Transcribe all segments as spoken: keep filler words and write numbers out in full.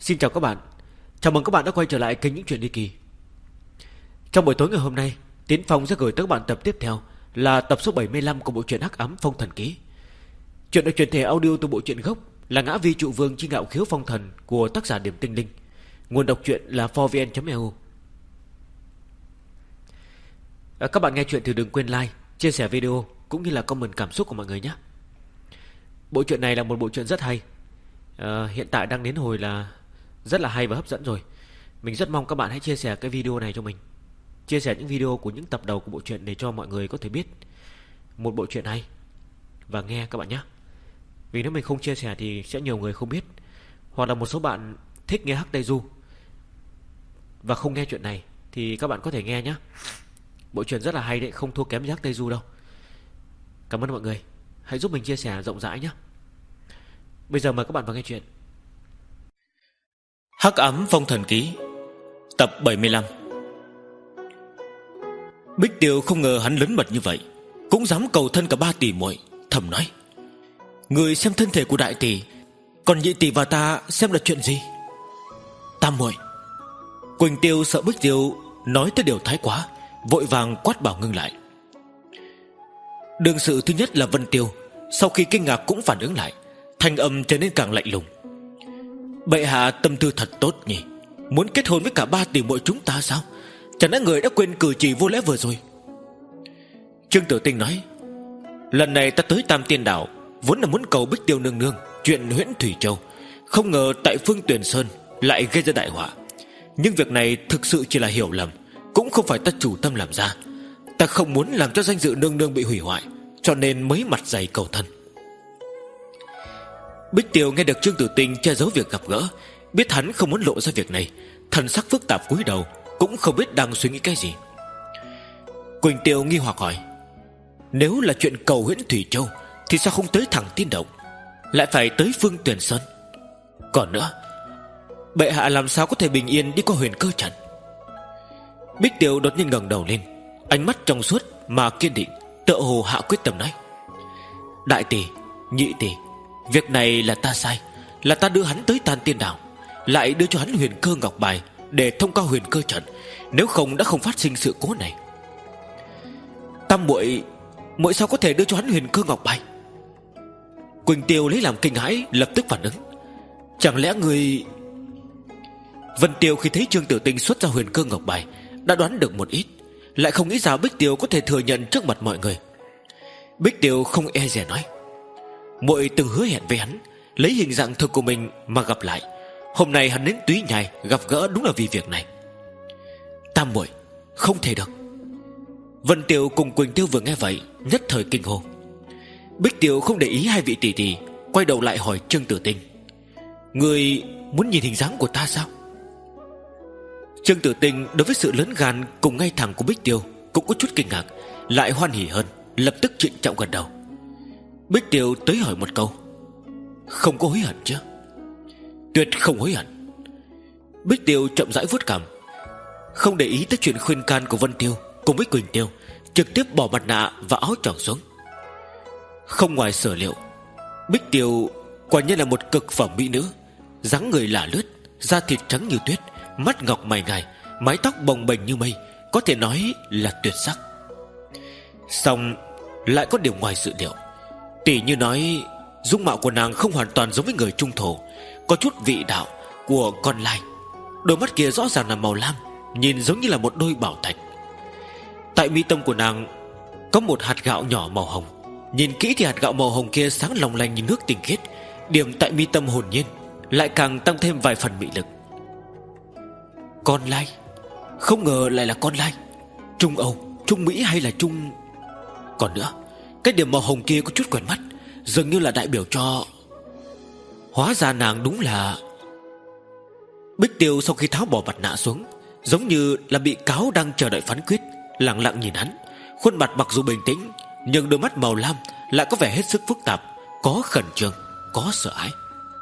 Xin chào các bạn. Chào mừng các bạn đã quay trở lại kênh Những Chuyện Ly Kỳ. Trong buổi tối ngày hôm nay, Tiến Phong sẽ gửi tới các bạn tập tiếp theo là tập số bảy mươi lăm của bộ truyện Hắc Ám Phong Thần Ký. Chuyện được truyền thể audio từ bộ truyện gốc là Ngã Vi Trụ Vương Chi Ngạo Khiếu Phong Thần của tác giả Điểm Tinh Linh. Nguồn đọc truyện là four v n chấm e u. à, Các bạn nghe chuyện thì đừng quên like, chia sẻ video cũng như là comment cảm xúc của mọi người nhé. Bộ truyện này là một bộ truyện rất hay. à, Hiện tại đang đến hồi là rất là hay và hấp dẫn rồi. Mình rất mong các bạn hãy chia sẻ cái video này cho mình, chia sẻ những video của những tập đầu của bộ truyện để cho mọi người có thể biết một bộ truyện hay và nghe các bạn nhé. Vì nếu mình không chia sẻ thì sẽ nhiều người không biết, hoặc là một số bạn thích nghe Hắc Tây Du và không nghe chuyện này thì các bạn có thể nghe nhé. Bộ truyện rất là hay đấy, không thua kém với Hắc Tây Du đâu. Cảm ơn mọi người. Hãy giúp mình chia sẻ rộng rãi nhé. Bây giờ mời các bạn vào nghe chuyện Hắc Ám Phong Thần Ký tập bảy mươi lăm. Bích Tiêu không ngờ hắn lớn mật như vậy, cũng dám cầu thân cả ba tỷ muội, thầm nói: người xem thân thể của đại tỷ, còn nhị tỷ và ta xem là chuyện gì? Tam muội. Quỳnh Tiêu sợ Bích Tiêu nói tới điều thái quá, vội vàng quát bảo ngưng lại. Đương sự thứ nhất là Vân Tiêu, sau khi kinh ngạc cũng phản ứng lại, thanh âm trở nên càng lạnh lùng. Bệ hạ tâm tư thật tốt nhỉ, muốn kết hôn với cả ba tỷ muội chúng ta sao? Chẳng lẽ người đã quên cử chỉ vô lễ vừa rồi? Trương Tử Tinh nói: lần này ta tới Tam Tiên Đảo vốn là muốn cầu Bích Tiêu nương nương chuyện Huyễn Thủy Châu, không ngờ tại Phương Tuyền Sơn lại gây ra đại họa. Nhưng việc này thực sự chỉ là hiểu lầm, cũng không phải ta chủ tâm làm ra. Ta không muốn làm cho danh dự nương nương bị hủy hoại, cho nên mới mặt dày cầu thân. Bích Tiêu nghe được Trương Tử Tinh che giấu việc gặp gỡ, biết hắn không muốn lộ ra việc này, thần sắc phức tạp cúi đầu, cũng không biết đang suy nghĩ cái gì. Quỳnh Tiêu nghi hoặc hỏi: nếu là chuyện cầu Huyễn Thủy Châu thì sao không tới thẳng Tiên Động, lại phải tới Phương Tuyền Sơn? Còn nữa, bệ hạ làm sao có thể bình yên đi qua Huyền Cơ Trận? Bích Tiêu đột nhiên ngẩng đầu lên, ánh mắt trong suốt mà kiên định, tựa hồ hạ quyết tâm nói: đại tỷ, nhị tỷ, việc này là ta sai, là ta đưa hắn tới Tam Tiên Đảo, lại đưa cho hắn Huyền Cơ Ngọc Bài để thông qua Huyền Cơ Trận, nếu không đã không phát sinh sự cố này. Tam muội, muội sao có thể đưa cho hắn Huyền Cơ Ngọc Bài? Quỳnh Tiêu lấy làm kinh hãi, lập tức phản ứng: chẳng lẽ người... Vân Tiêu khi thấy Trương Tử Tinh xuất ra Huyền Cơ Ngọc Bài đã đoán được một ít, lại không nghĩ ra Bích Tiêu có thể thừa nhận trước mặt mọi người. Bích Tiêu không e dè nói: muội từng hứa hẹn với hắn lấy hình dạng thực của mình mà gặp lại, hôm nay hắn đến Túy Nhai gặp gỡ đúng là vì việc này. Tam muội, không thể được. Vân Tiêu cùng Quỳnh Tiêu vừa nghe vậy nhất thời kinh hô. Bích Tiêu không để ý hai vị tỷ tỷ, quay đầu lại hỏi Trương Tử Tinh: người muốn nhìn hình dáng của ta sao? Trương Tử Tinh đối với sự lớn gan cùng ngay thẳng của Bích Tiêu cũng có chút kinh ngạc, lại hoan hỉ hơn, lập tức trịnh trọng gật đầu. Bích Tiêu tới hỏi một câu: không có hối hận chứ? Tuyệt không hối hận. Bích Tiêu chậm rãi vuốt cằm, không để ý tới chuyện khuyên can của Vân Tiêu cùng với Quỳnh Tiêu, trực tiếp bỏ mặt nạ và áo choàng xuống. Không ngoài sở liệu, Bích Tiêu quả nhiên là một cực phẩm mỹ nữ, dáng người lả lướt, da thịt trắng như tuyết, mắt ngọc mày ngài, mái tóc bồng bềnh như mây, có thể nói là tuyệt sắc. Song lại có điều ngoài dự liệu, tỉ như nói dung mạo của nàng không hoàn toàn giống với người trung thổ, có chút vị đạo của con lai. Đôi mắt kia rõ ràng là màu lam, nhìn giống như là một đôi bảo thạch. Tại mi tâm của nàng có một hạt gạo nhỏ màu hồng, nhìn kỹ thì hạt gạo màu hồng kia sáng long lanh như nước tinh khiết, điểm tại mi tâm hồn nhiên, lại càng tăng thêm vài phần mị lực. Con lai, không ngờ lại là con lai. Trung Âu, Trung Mỹ hay là Trung... Còn nữa, cái điểm màu hồng kia có chút quen mắt, dường như là đại biểu cho... hóa ra nàng đúng là... Bích Tiêu sau khi tháo bỏ mặt nạ xuống, giống như là bị cáo đang chờ đợi phán quyết, lặng lặng nhìn hắn. Khuôn mặt mặc dù bình tĩnh, nhưng đôi mắt màu lam lại có vẻ hết sức phức tạp, có khẩn trương, có sợ hãi.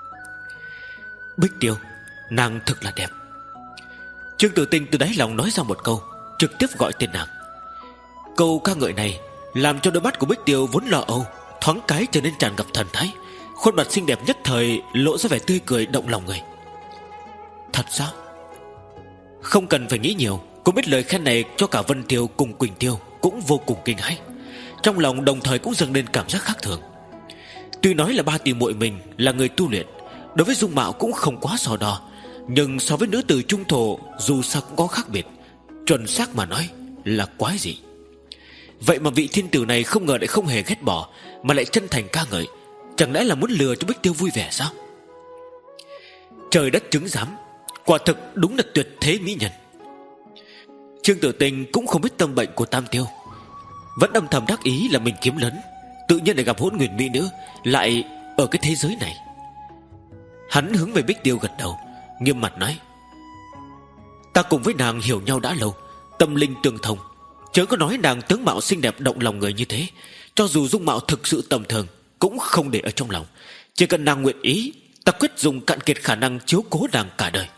Bích Tiêu, nàng thực là đẹp. Trương Tử Tinh từ đáy lòng nói ra một câu, trực tiếp gọi tên nàng. Câu ca ngợi này làm cho đôi mắt của Bích Tiêu vốn lo âu thoáng cái trở nên tràn ngập thần thái, khuôn mặt xinh đẹp nhất thời lộ ra vẻ tươi cười động lòng người. Thật sao? Không cần phải nghĩ nhiều, cũng biết lời khen này cho cả Vân Tiêu cùng Quỳnh Tiêu cũng vô cùng kinh hãi. Trong lòng đồng thời cũng dâng lên cảm giác khác thường. Tuy nói là ba tỷ muội mình là người tu luyện, đối với dung mạo cũng không quá so đo, nhưng so với nữ tử trung thổ dù sao cũng có khác biệt. Chuẩn xác mà nói là quái dị. Vậy mà vị thiên tử này không ngờ lại không hề ghét bỏ, mà lại chân thành ca ngợi. Chẳng lẽ là muốn lừa cho Bích Tiêu vui vẻ sao? Trời đất chứng giám, quả thực đúng là tuyệt thế mỹ nhân. Trương Tử Tinh cũng không biết tâm bệnh của Tam Tiêu, vẫn âm thầm đắc ý là mình kiếm lớn, tự nhiên lại gặp hỗn nguyên mỹ nữ, lại ở cái thế giới này. Hắn hướng về Bích Tiêu gật đầu, nghiêm mặt nói: ta cùng với nàng hiểu nhau đã lâu, tâm linh tương thông. Chớ có nói nàng tướng mạo xinh đẹp động lòng người như thế, cho dù dung mạo thực sự tầm thường cũng không để ở trong lòng. Chỉ cần nàng nguyện ý, ta quyết dùng cạn kiệt khả năng chiếu cố nàng cả đời.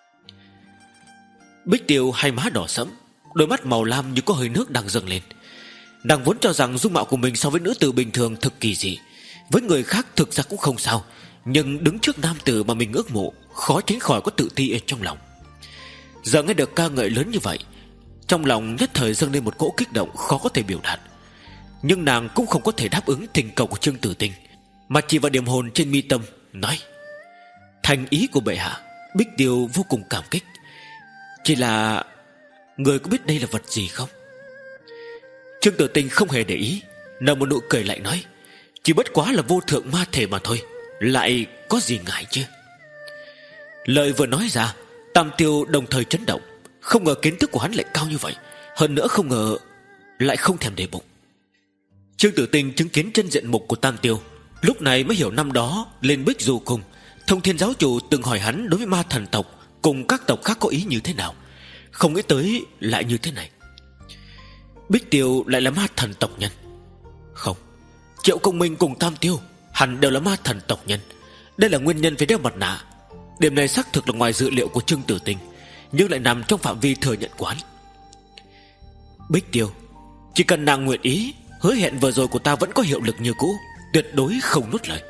Bích Tiêu hai má đỏ sẫm, đôi mắt màu lam như có hơi nước đang dâng lên. Nàng vốn cho rằng dung mạo của mình so với nữ tử bình thường thực kỳ dị, với người khác thực ra cũng không sao, nhưng đứng trước nam tử mà mình ước mộ, khó tránh khỏi có tự ti ở trong lòng. Giờ nghe được ca ngợi lớn như vậy, trong lòng nhất thời dâng lên một cỗ kích động khó có thể biểu đạt. Nhưng nàng cũng không có thể đáp ứng thỉnh cầu của Trương Tử Tinh, mà chỉ vào điểm hồn trên mi tâm nói: thành ý của bệ hạ, Bích Tiêu vô cùng cảm kích. Chỉ là người có biết đây là vật gì không? Trương Tử Tinh không hề để ý, nở một nụ cười lại nói: chỉ bất quá là vô thượng ma thể mà thôi, lại có gì ngại chứ. Lời vừa nói ra, Tam Tiêu đồng thời chấn động. Không ngờ kiến thức của hắn lại cao như vậy, hơn nữa không ngờ lại không thèm để bụng. Trương Tử Tinh chứng kiến chân diện mục của Tam Tiêu, lúc này mới hiểu năm đó lên Bích Du Cung, Thông Thiên giáo chủ từng hỏi hắn đối với ma thần tộc cùng các tộc khác có ý như thế nào. Không nghĩ tới lại như thế này. Bích Tiêu lại là ma thần tộc nhân? Không, Triệu Công Minh cùng Tam Tiêu hẳn đều là ma thần tộc nhân. Đây là nguyên nhân phải đeo mặt nạ. Điểm này xác thực là ngoài dự liệu của Trương Tử Tinh, nhưng lại nằm trong phạm vi thừa nhận của hắn. Bích Tiêu, chỉ cần nàng nguyện ý, hứa hẹn vừa rồi của ta vẫn có hiệu lực như cũ, tuyệt đối không nuốt lời.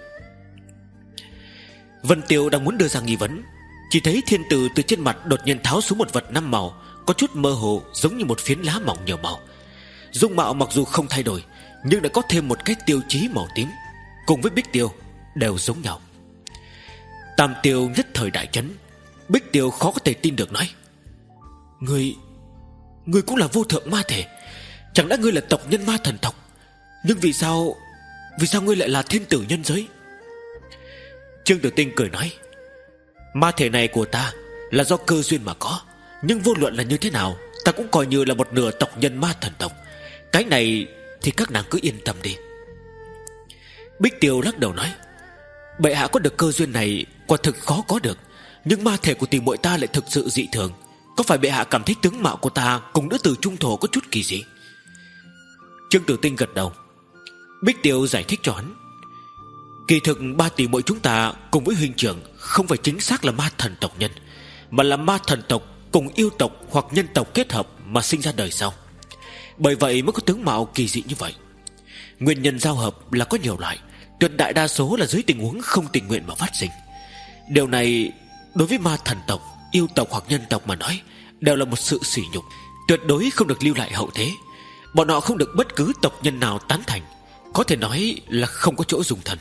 Vân Tiêu đang muốn đưa ra nghi vấn, chỉ thấy thiên tử từ trên mặt đột nhiên tháo xuống một vật năm màu, có chút mơ hồ giống như một phiến lá mỏng nhiều màu. Dung mạo mặc dù không thay đổi, nhưng đã có thêm một cái tiêu chí màu tím, cùng với Bích Tiêu đều giống nhau. Tam Tiêu nhất thời đại chấn. Bích Tiêu khó có thể tin được nói: Ngươi Ngươi cũng là vô thượng ma thể, chẳng lẽ ngươi là tộc nhân ma thần tộc? Nhưng vì sao Vì sao ngươi lại là thiên tử nhân giới? Trương Tử Tinh cười nói: ma thể này của ta là do cơ duyên mà có, nhưng vô luận là như thế nào, ta cũng coi như là một nửa tộc nhân ma thần tộc. Cái này thì các nàng cứ yên tâm đi. Bích Tiêu lắc đầu nói: bệ hạ có được cơ duyên này quả thực khó có được, nhưng ma thể của tỷ muội ta lại thực sự dị thường. Có phải bệ hạ cảm thấy tướng mạo của ta cùng nữ tử trung thổ có chút kỳ dị? Trương Tử Tinh gật đầu. Bích Tiêu giải thích cho hắn: kỳ thực ba tỷ muội chúng ta cùng với huynh trưởng không phải chính xác là ma thần tộc nhân, mà là ma thần tộc cùng yêu tộc hoặc nhân tộc kết hợp mà sinh ra đời sau. Bởi vậy mới có tướng mạo kỳ dị như vậy. Nguyên nhân giao hợp là có nhiều loại, tuyệt đại đa số là dưới tình huống không tình nguyện mà phát sinh. Điều này đối với ma thần tộc, yêu tộc hoặc nhân tộc mà nói đều là một sự sỉ nhục, tuyệt đối không được lưu lại hậu thế. Bọn họ không được bất cứ tộc nhân nào tán thành, có thể nói là không có chỗ dùng thân.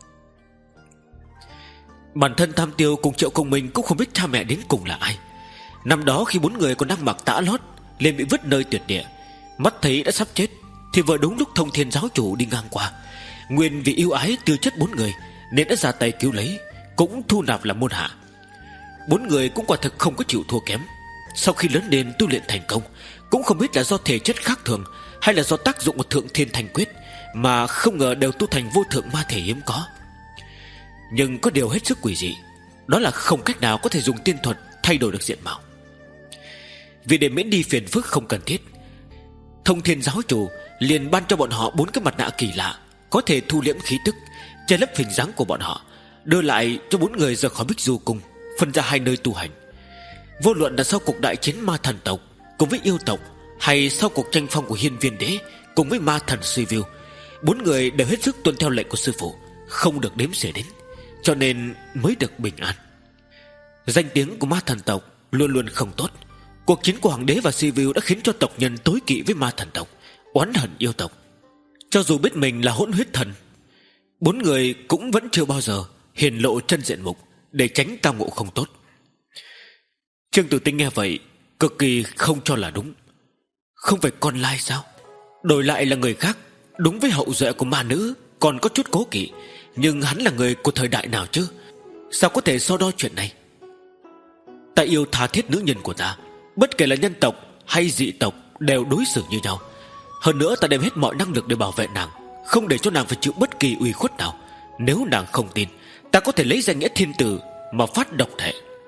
Bản thân Tam Tiêu cùng Triệu Công Minh cũng không biết cha mẹ đến cùng là ai. Năm đó khi bốn người còn đang mặc tã lót liền bị vứt nơi tuyệt địa, mắt thấy đã sắp chết, thì vừa đúng lúc Thông Thiên giáo chủ đi ngang qua. Nguyên vì yêu ái tiêu chất bốn người nên đã ra tay cứu lấy, cũng thu nạp làm môn hạ. Bốn người cũng quả thực không có chịu thua kém. Sau khi lớn lên tu luyện thành công, cũng không biết là do thể chất khác thường hay là do tác dụng của Thượng Thiên Thành Quyết, mà không ngờ đều tu thành vô thượng ma thể hiếm có. Nhưng có điều hết sức quỷ dị, đó là không cách nào có thể dùng tiên thuật thay đổi được diện mạo. Vì để miễn đi phiền phức không cần thiết, Thông Thiên giáo chủ liền ban cho bọn họ bốn cái mặt nạ kỳ lạ, có thể thu liễm khí tức, che lấp hình dáng của bọn họ, đưa lại cho bốn người rời khỏi Bích Du Cung, phân ra hai nơi tu hành. Vô luận là sau cuộc đại chiến ma thần tộc cùng với yêu tộc, hay sau cuộc tranh phong của Hiên Viên Đế cùng với ma thần Suy Viu, bốn người đều hết sức tuân theo lệnh của sư phụ, không được đếm xỉa đến, cho nên mới được bình an. Danh tiếng của ma thần tộc luôn luôn không tốt. Cuộc chiến của hoàng đế và Sibiu đã khiến cho tộc nhân tối kỵ với ma thần tộc, oán hận yêu tộc. Cho dù biết mình là hỗn huyết thần, bốn người cũng vẫn chưa bao giờ hiển lộ chân diện mục, để tránh tao ngộ không tốt. Trương Tử Tinh nghe vậy cực kỳ không cho là đúng. Không phải con lai sao? Đổi lại là người khác, đúng với hậu duệ của ma nữ còn có chút cố kỵ, nhưng hắn là người của thời đại nào chứ? Sao có thể so đo chuyện này? Ta yêu tha thiết nữ nhân của ta, bất kể là nhân tộc hay dị tộc đều đối xử như nhau. Hơn nữa ta đem hết mọi năng lực để bảo vệ nàng, không để cho nàng phải chịu bất kỳ uy khuất nào. Nếu nàng không tin, ta có thể lấy danh nghĩa thiên tử mà phát độc thể.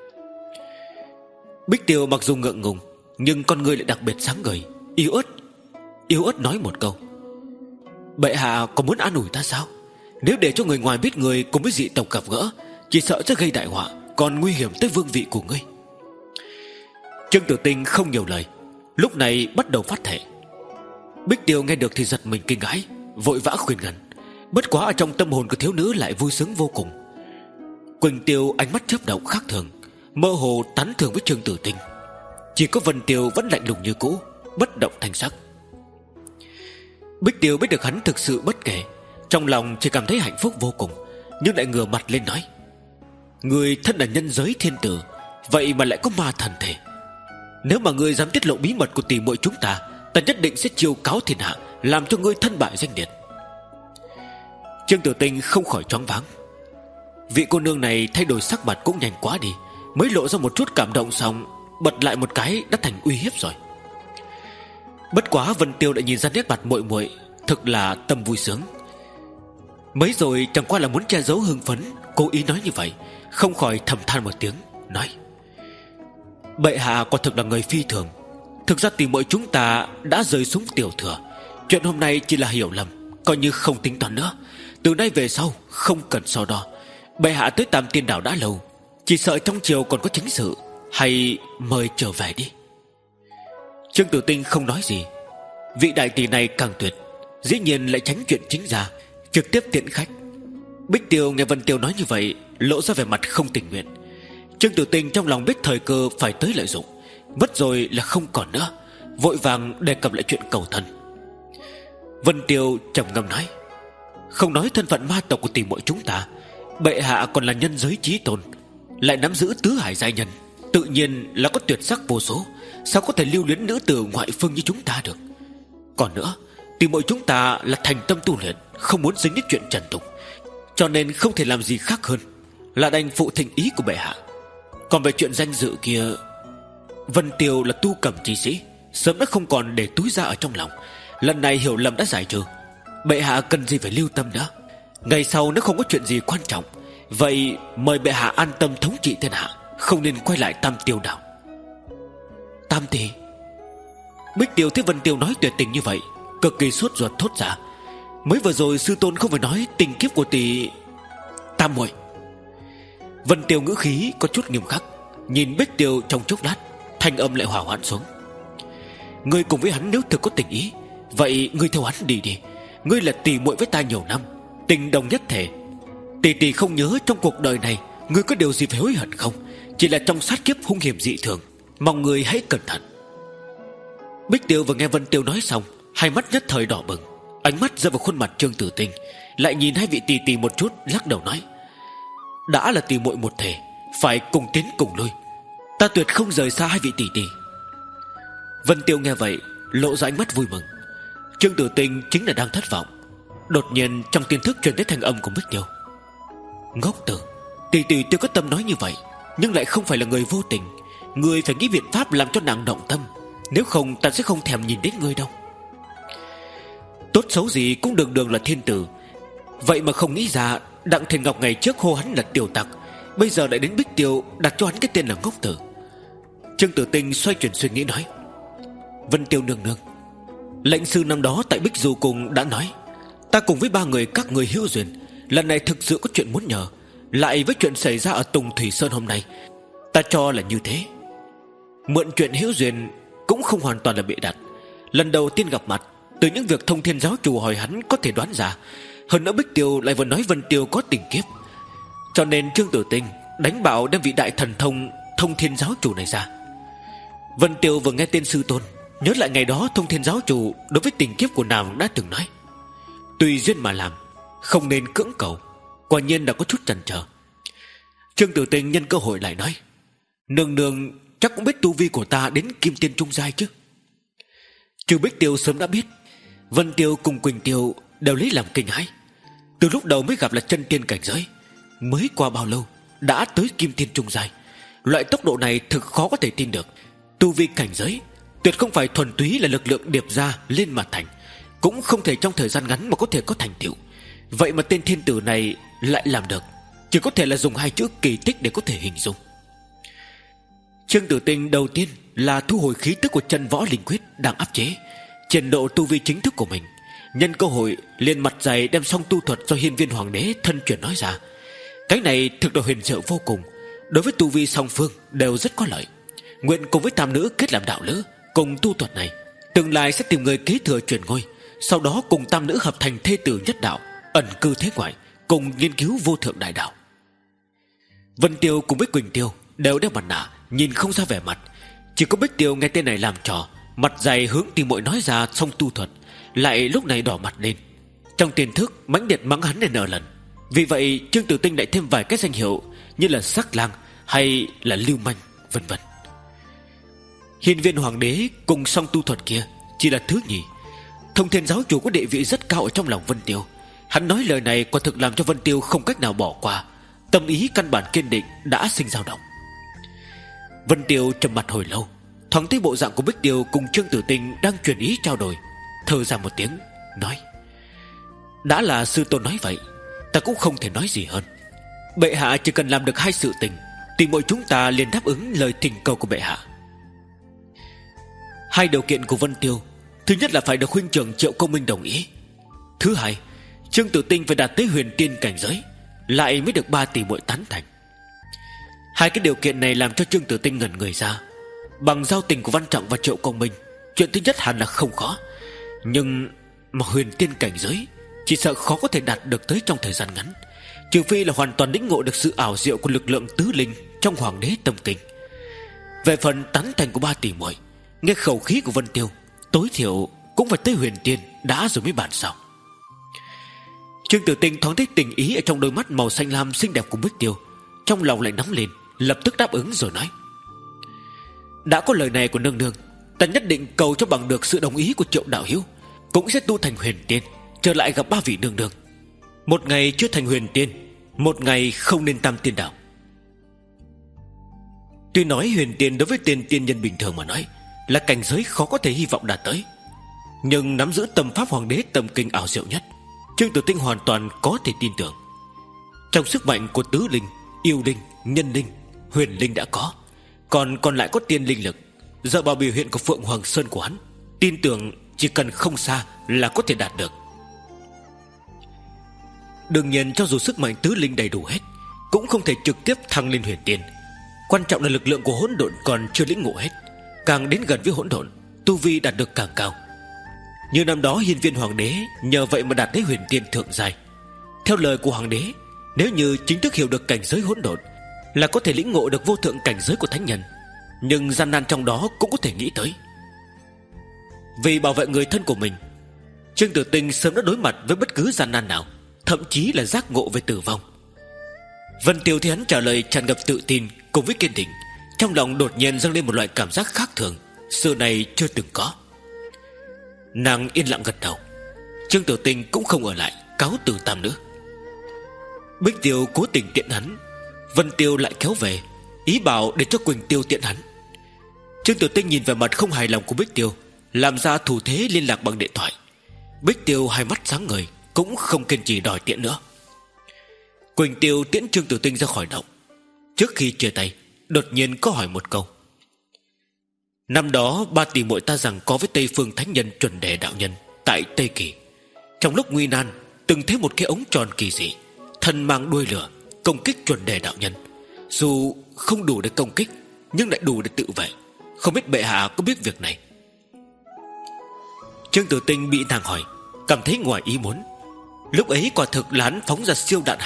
Bích Tiêu mặc dù ngượng ngùng, nhưng con người lại đặc biệt sáng ngời, yếu ớt Yếu ớt nói một câu: bệ hạ có muốn an ủi ta sao? Nếu để cho người ngoài biết người cùng với dị tộc gặp gỡ, chỉ sợ sẽ gây đại họa, còn nguy hiểm tới vương vị của ngươi. Trương Tử Tinh không nhiều lời, lúc này bắt đầu phát thệ. Bích Tiêu nghe được thì giật mình kinh hãi, vội vã khuyên ngăn. Bất quá ở trong tâm hồn của thiếu nữ lại vui sướng vô cùng. Quỳnh Tiêu ánh mắt chớp động khác thường, mơ hồ tán thưởng với Trương Tử Tinh. Chỉ có Vân Tiêu vẫn lạnh lùng như cũ, bất động thanh sắc. Bích Tiêu biết được hắn thực sự bất kể, trong lòng chỉ cảm thấy hạnh phúc vô cùng, nhưng lại ngửa mặt lên nói: người thân là nhân giới thiên tử, vậy mà lại có ma thần thể. Nếu mà ngươi dám tiết lộ bí mật của tỷ muội chúng ta, ta nhất định sẽ chiêu cáo thiên hạ, làm cho ngươi thân bại danh liệt. Trương Tử Tinh không khỏi choáng váng. Vị cô nương này thay đổi sắc mặt cũng nhanh quá đi, mới lộ ra một chút cảm động xong bật lại một cái đã thành uy hiếp rồi. Bất quá Vân Tiêu đã nhìn ra nét mặt muội muội thực là tâm vui sướng. Mấy rồi chẳng qua là muốn che giấu hưng phấn, cố ý nói như vậy, không khỏi thầm than một tiếng, nói: bệ hạ quả thực là người phi thường. Thực ra tỷ muội chúng ta đã rơi xuống tiểu thừa, chuyện hôm nay chỉ là hiểu lầm, coi như không tính toán nữa. Từ nay về sau không cần so đo. Bệ hạ tới Tam Tiên Đảo đã lâu, chỉ sợ trong triều còn có chính sự, hay mời trở về đi. Trương Tử Tinh không nói gì. Vị đại tỷ này càng tuyệt, dĩ nhiên lại tránh chuyện chính ra, trực tiếp tiễn khách. Bích Tiêu nghe Vân Tiêu nói như vậy, lộ ra vẻ mặt không tình nguyện. Trương Tử Tinh trong lòng biết thời cơ phải tới lợi dụng, mất rồi là không còn nữa, vội vàng đề cập lại chuyện cầu thân. Vân Tiêu trầm ngâm nói: không nói thân phận ma tộc của tỷ muội chúng ta, bệ hạ còn là nhân giới chí tôn, lại nắm giữ tứ hải giai nhân, tự nhiên là có tuyệt sắc vô số, sao có thể lưu luyến nữ tử ngoại phương như chúng ta được. Còn nữa, tỷ muội chúng ta là thành tâm tu luyện, không muốn dính đến chuyện trần tục, cho nên không thể làm gì khác hơn là đành phụ thỉnh ý của bệ hạ. Còn về chuyện danh dự kia, Vân Tiêu là tu cẩm chi sĩ, sớm đã không còn để túi ra ở trong lòng. Lần này hiểu lầm đã giải trừ, bệ hạ cần gì phải lưu tâm nữa. Ngày sau nếu không có chuyện gì quan trọng, vậy mời bệ hạ an tâm thống trị thiên hạ, không nên quay lại Tam Tiêu Đảo. Tam tỷ. Bích Tiêu thấy Vân Tiêu nói tuyệt tình như vậy, cực kỳ sốt ruột thốt ra: mới vừa rồi sư tôn không phải nói tình kiếp của tỷ Tam muội. Vân Tiêu ngữ khí có chút nghiêm khắc, nhìn Bích Tiêu trong chốc lát, thanh âm lại hòa hoãn xuống: ngươi cùng với hắn nếu thực có tình ý, vậy ngươi theo hắn đi đi. Ngươi là tỷ muội với ta nhiều năm, tình đồng nhất thể. Tỷ tỷ không nhớ trong cuộc đời này ngươi có điều gì phải hối hận không? Chỉ là trong sát kiếp hung hiểm dị thường, mong ngươi hãy cẩn thận. Bích Tiêu vừa nghe Vân Tiêu nói xong, hai mắt nhất thời đỏ bừng, ánh mắt rơi vào khuôn mặt Trương Tử Tinh, lại nhìn hai vị tỷ tỷ một chút, lắc đầu nói: đã là tỷ muội một thể, phải cùng tiến cùng lui, ta tuyệt không rời xa hai vị tỷ tỷ. Vân Tiêu nghe vậy lộ ra ánh mắt vui mừng. Trương Tử Tinh chính là đang thất vọng. Đột nhiên trong tiên thức truyền tới thanh âm của Bích Tiêu: ngốc tử, tỷ tỷ Tiêu có tâm nói như vậy, nhưng lại không phải là người vô tình. Ngươi phải nghĩ biện pháp làm cho nàng động tâm, nếu không ta sẽ không thèm nhìn đến ngươi đâu. Tốt xấu gì cũng đường đường là thiên tử, vậy mà không nghĩ ra Đặng Thiền Ngọc ngày trước hô hắn là tiểu tặc, bây giờ lại đến Bích Tiêu đặt cho hắn cái tên là ngốc tử. Trương Tử Tinh xoay chuyển suy nghĩ nói: Vân Tiêu nương nương, lệnh sư năm đó tại Bích Du Cung đã nói, ta cùng với ba người các người hữu duyên, lần này thực sự có chuyện muốn nhờ. Lại với chuyện xảy ra ở Tùng Thủy Sơn hôm nay, ta cho là như thế. Mượn chuyện hữu duyên cũng không hoàn toàn là bịa đặt. Lần đầu tiên gặp mặt, từ những việc Thông Thiên giáo chủ hỏi hắn có thể đoán ra. Hơn nữa Bích Tiêu lại vừa nói Vân Tiêu có tình kiếp, cho nên Trương Tử Tinh đánh bạo đem vị đại thần thông Thông Thiên giáo chủ này ra. Vân Tiêu vừa nghe tên sư tôn, nhớ lại ngày đó Thông Thiên giáo chủ đối với tình kiếp của nàng đã từng nói, tùy duyên mà làm, không nên cưỡng cầu. Quả nhiên đã có chút chần chờ. Trương Tử Tinh nhân cơ hội lại nói, nương nương chắc cũng biết tu vi của ta đến kim tiên trung giai chứ. Trừ Bích Tiêu sớm đã biết, Vân Tiêu cùng Quỳnh Tiêu đều lấy làm kinh hãi. Từ lúc đầu mới gặp là chân tiên cảnh giới, mới qua bao lâu đã tới kim tiên trung giai. Loại tốc độ này thực khó có thể tin được. Tu vi cảnh giới tuyệt không phải thuần túy là lực lượng điệp ra lên mà thành, cũng không thể trong thời gian ngắn mà có thể có thành tựu. Vậy mà tên thiên tử này lại làm được, chỉ có thể là dùng hai chữ kỳ tích để có thể hình dung. Trương Tử Tinh đầu tiên là thu hồi khí tức của chân võ linh quyết đang áp chế, triển lộ tu vi chính thức của mình. Nhân cơ hội liền mặt dày đem xong tu thuật do Hiên Viên Hoàng đế thân truyền nói ra. Cái này thực độ huyền diệu vô cùng, đối với tu vi song phương đều rất có lợi. Nguyện cùng với tam nữ kết làm đạo lữ, cùng tu thuật này tương lai sẽ tìm người kế thừa truyền ngôi, sau đó cùng tam nữ hợp thành thê tử nhất đạo, ẩn cư thế ngoại, cùng nghiên cứu vô thượng đại đạo. Vân Tiêu cùng với Quỳnh Tiêu đều đeo mặt nạ, nhìn không ra vẻ mặt. Chỉ có Bích Tiêu nghe tên này làm trò, mặt dày hướng tìm muội nói ra xong tu thuật, lại lúc này đỏ mặt lên. Trong tiềm thức mãnh liệt mắng hắn này nợ lần. Vì vậy Trương Tử Tinh lại thêm vài cái danh hiệu như là sắc lang hay là lưu manh, vân vân. Hiên Viên Hoàng đế cùng song tu thuật kia chỉ là thứ nhì. Thông Thiên giáo chủ có địa vị rất cao ở trong lòng Vân Tiêu. Hắn nói lời này quả thực làm cho Vân Tiêu không cách nào bỏ qua. Tâm ý căn bản kiên định đã sinh dao động. Vân Tiêu trầm mặt hồi lâu, thoáng thấy bộ dạng của Bích Tiêu cùng Trương Tử Tinh đang truyền ý trao đổi, thở ra một tiếng nói, đã là sư tôn nói vậy, ta cũng không thể nói gì hơn. Bệ hạ chỉ cần làm được hai sự tình, thì mọi chúng ta liền đáp ứng lời thỉnh cầu của bệ hạ. Hai điều kiện của Vân Tiêu, thứ nhất là phải được huynh trưởng Triệu Công Minh đồng ý. Thứ hai, Trương Tử Tinh phải đạt tới huyền tiên cảnh giới, lại mới được ba tỷ muội tán thành. Hai cái điều kiện này làm cho Trương Tử Tinh ngẩn người ra. Bằng giao tình của Văn Trọng và Triệu Công Minh, chuyện thứ nhất hẳn là không khó. Nhưng mà huyền tiên cảnh giới chỉ sợ khó có thể đạt được tới trong thời gian ngắn, trừ phi là hoàn toàn lĩnh ngộ được sự ảo diệu của lực lượng tứ linh trong Hoàng đế tâm kinh. Về phần tán thành của ba tỷ muội, nghe khẩu khí của Vân Tiêu, tối thiểu cũng phải tới huyền tiên đã rồi mới bàn sao. Trương Tử Tinh thoáng thấy tình ý ở trong đôi mắt màu xanh lam xinh đẹp của Bích Tiêu, trong lòng lại nóng lên, lập tức đáp ứng rồi nói, đã có lời này của nương nương, ta nhất định cầu cho bằng được sự đồng ý của Triệu đạo hữu, cũng sẽ tu thành huyền tiên, trở lại gặp ba vị nương nương. Một ngày chưa thành huyền tiên, một ngày không nên tam tiên đạo. Tuy nói huyền tiên đối với tên tiên nhân bình thường mà nói là cảnh giới khó có thể hy vọng đạt tới, nhưng nắm giữ tâm pháp Hoàng đế tâm kinh ảo diệu nhất, Trương Tử Tinh hoàn toàn có thể tin tưởng. Trong sức mạnh của tứ linh, yêu linh, nhân linh, huyền linh đã có, còn còn lại có tiên linh lực. Giờ vào biểu hiện của Phượng Hoàng Sơn của hắn, tin tưởng chỉ cần không xa là có thể đạt được. Đương nhiên cho dù sức mạnh tứ linh đầy đủ hết, cũng không thể trực tiếp thăng lên huyền tiên. Quan trọng là lực lượng của hỗn độn còn chưa lĩnh ngộ hết, càng đến gần với hỗn độn, tu vi đạt được càng cao. Như năm đó Hiên Viên Hoàng đế nhờ vậy mà đạt đến huyền tiên thượng giai. Theo lời của Hoàng đế, nếu như chính thức hiểu được cảnh giới hỗn độn, là có thể lĩnh ngộ được vô thượng cảnh giới của thánh nhân. Nhưng gian nan trong đó cũng có thể nghĩ tới. Vì bảo vệ người thân của mình, Trương Tử Tinh sớm đã đối mặt với bất cứ gian nan nào, thậm chí là giác ngộ về tử vong. Vân Tiêu thấy hắn trả lời tràn ngập tự tin cùng với kiên định, trong lòng đột nhiên dâng lên một loại cảm giác khác thường, xưa này chưa từng có. Nàng yên lặng gật đầu. Trương Tử Tinh cũng không ở lại cáo từ tam nữ. Bích Tiêu cố tình tiện hắn, Vân Tiêu lại kéo về, ý bảo để cho Quỳnh Tiêu tiện hắn. Trương Tử Tinh nhìn về mặt không hài lòng của Bích Tiêu, làm ra thủ thế liên lạc bằng điện thoại. Bích Tiêu hai mắt sáng ngời, cũng không kiên trì đòi tiện nữa. Quỳnh Tiêu tiễn Trương Tử Tinh ra khỏi động. Trước khi chia tay, đột nhiên có hỏi một câu. Năm đó ba tỷ muội ta rằng có với Tây Phương Thánh Nhân Chuẩn Đề đạo nhân tại Tây Kỳ, trong lúc nguy nan từng thấy một cái ống tròn kỳ dị, thân mang đuôi lửa, công kích Chuẩn Đề đạo nhân. Dù không đủ để công kích, nhưng lại đủ để tự vệ. Không biết bệ hạ có biết việc này? Trương Tử Tinh bị nàng hỏi, cảm thấy ngoài ý muốn. Lúc ấy quả thực là hắn phóng ra siêu đạn hạch,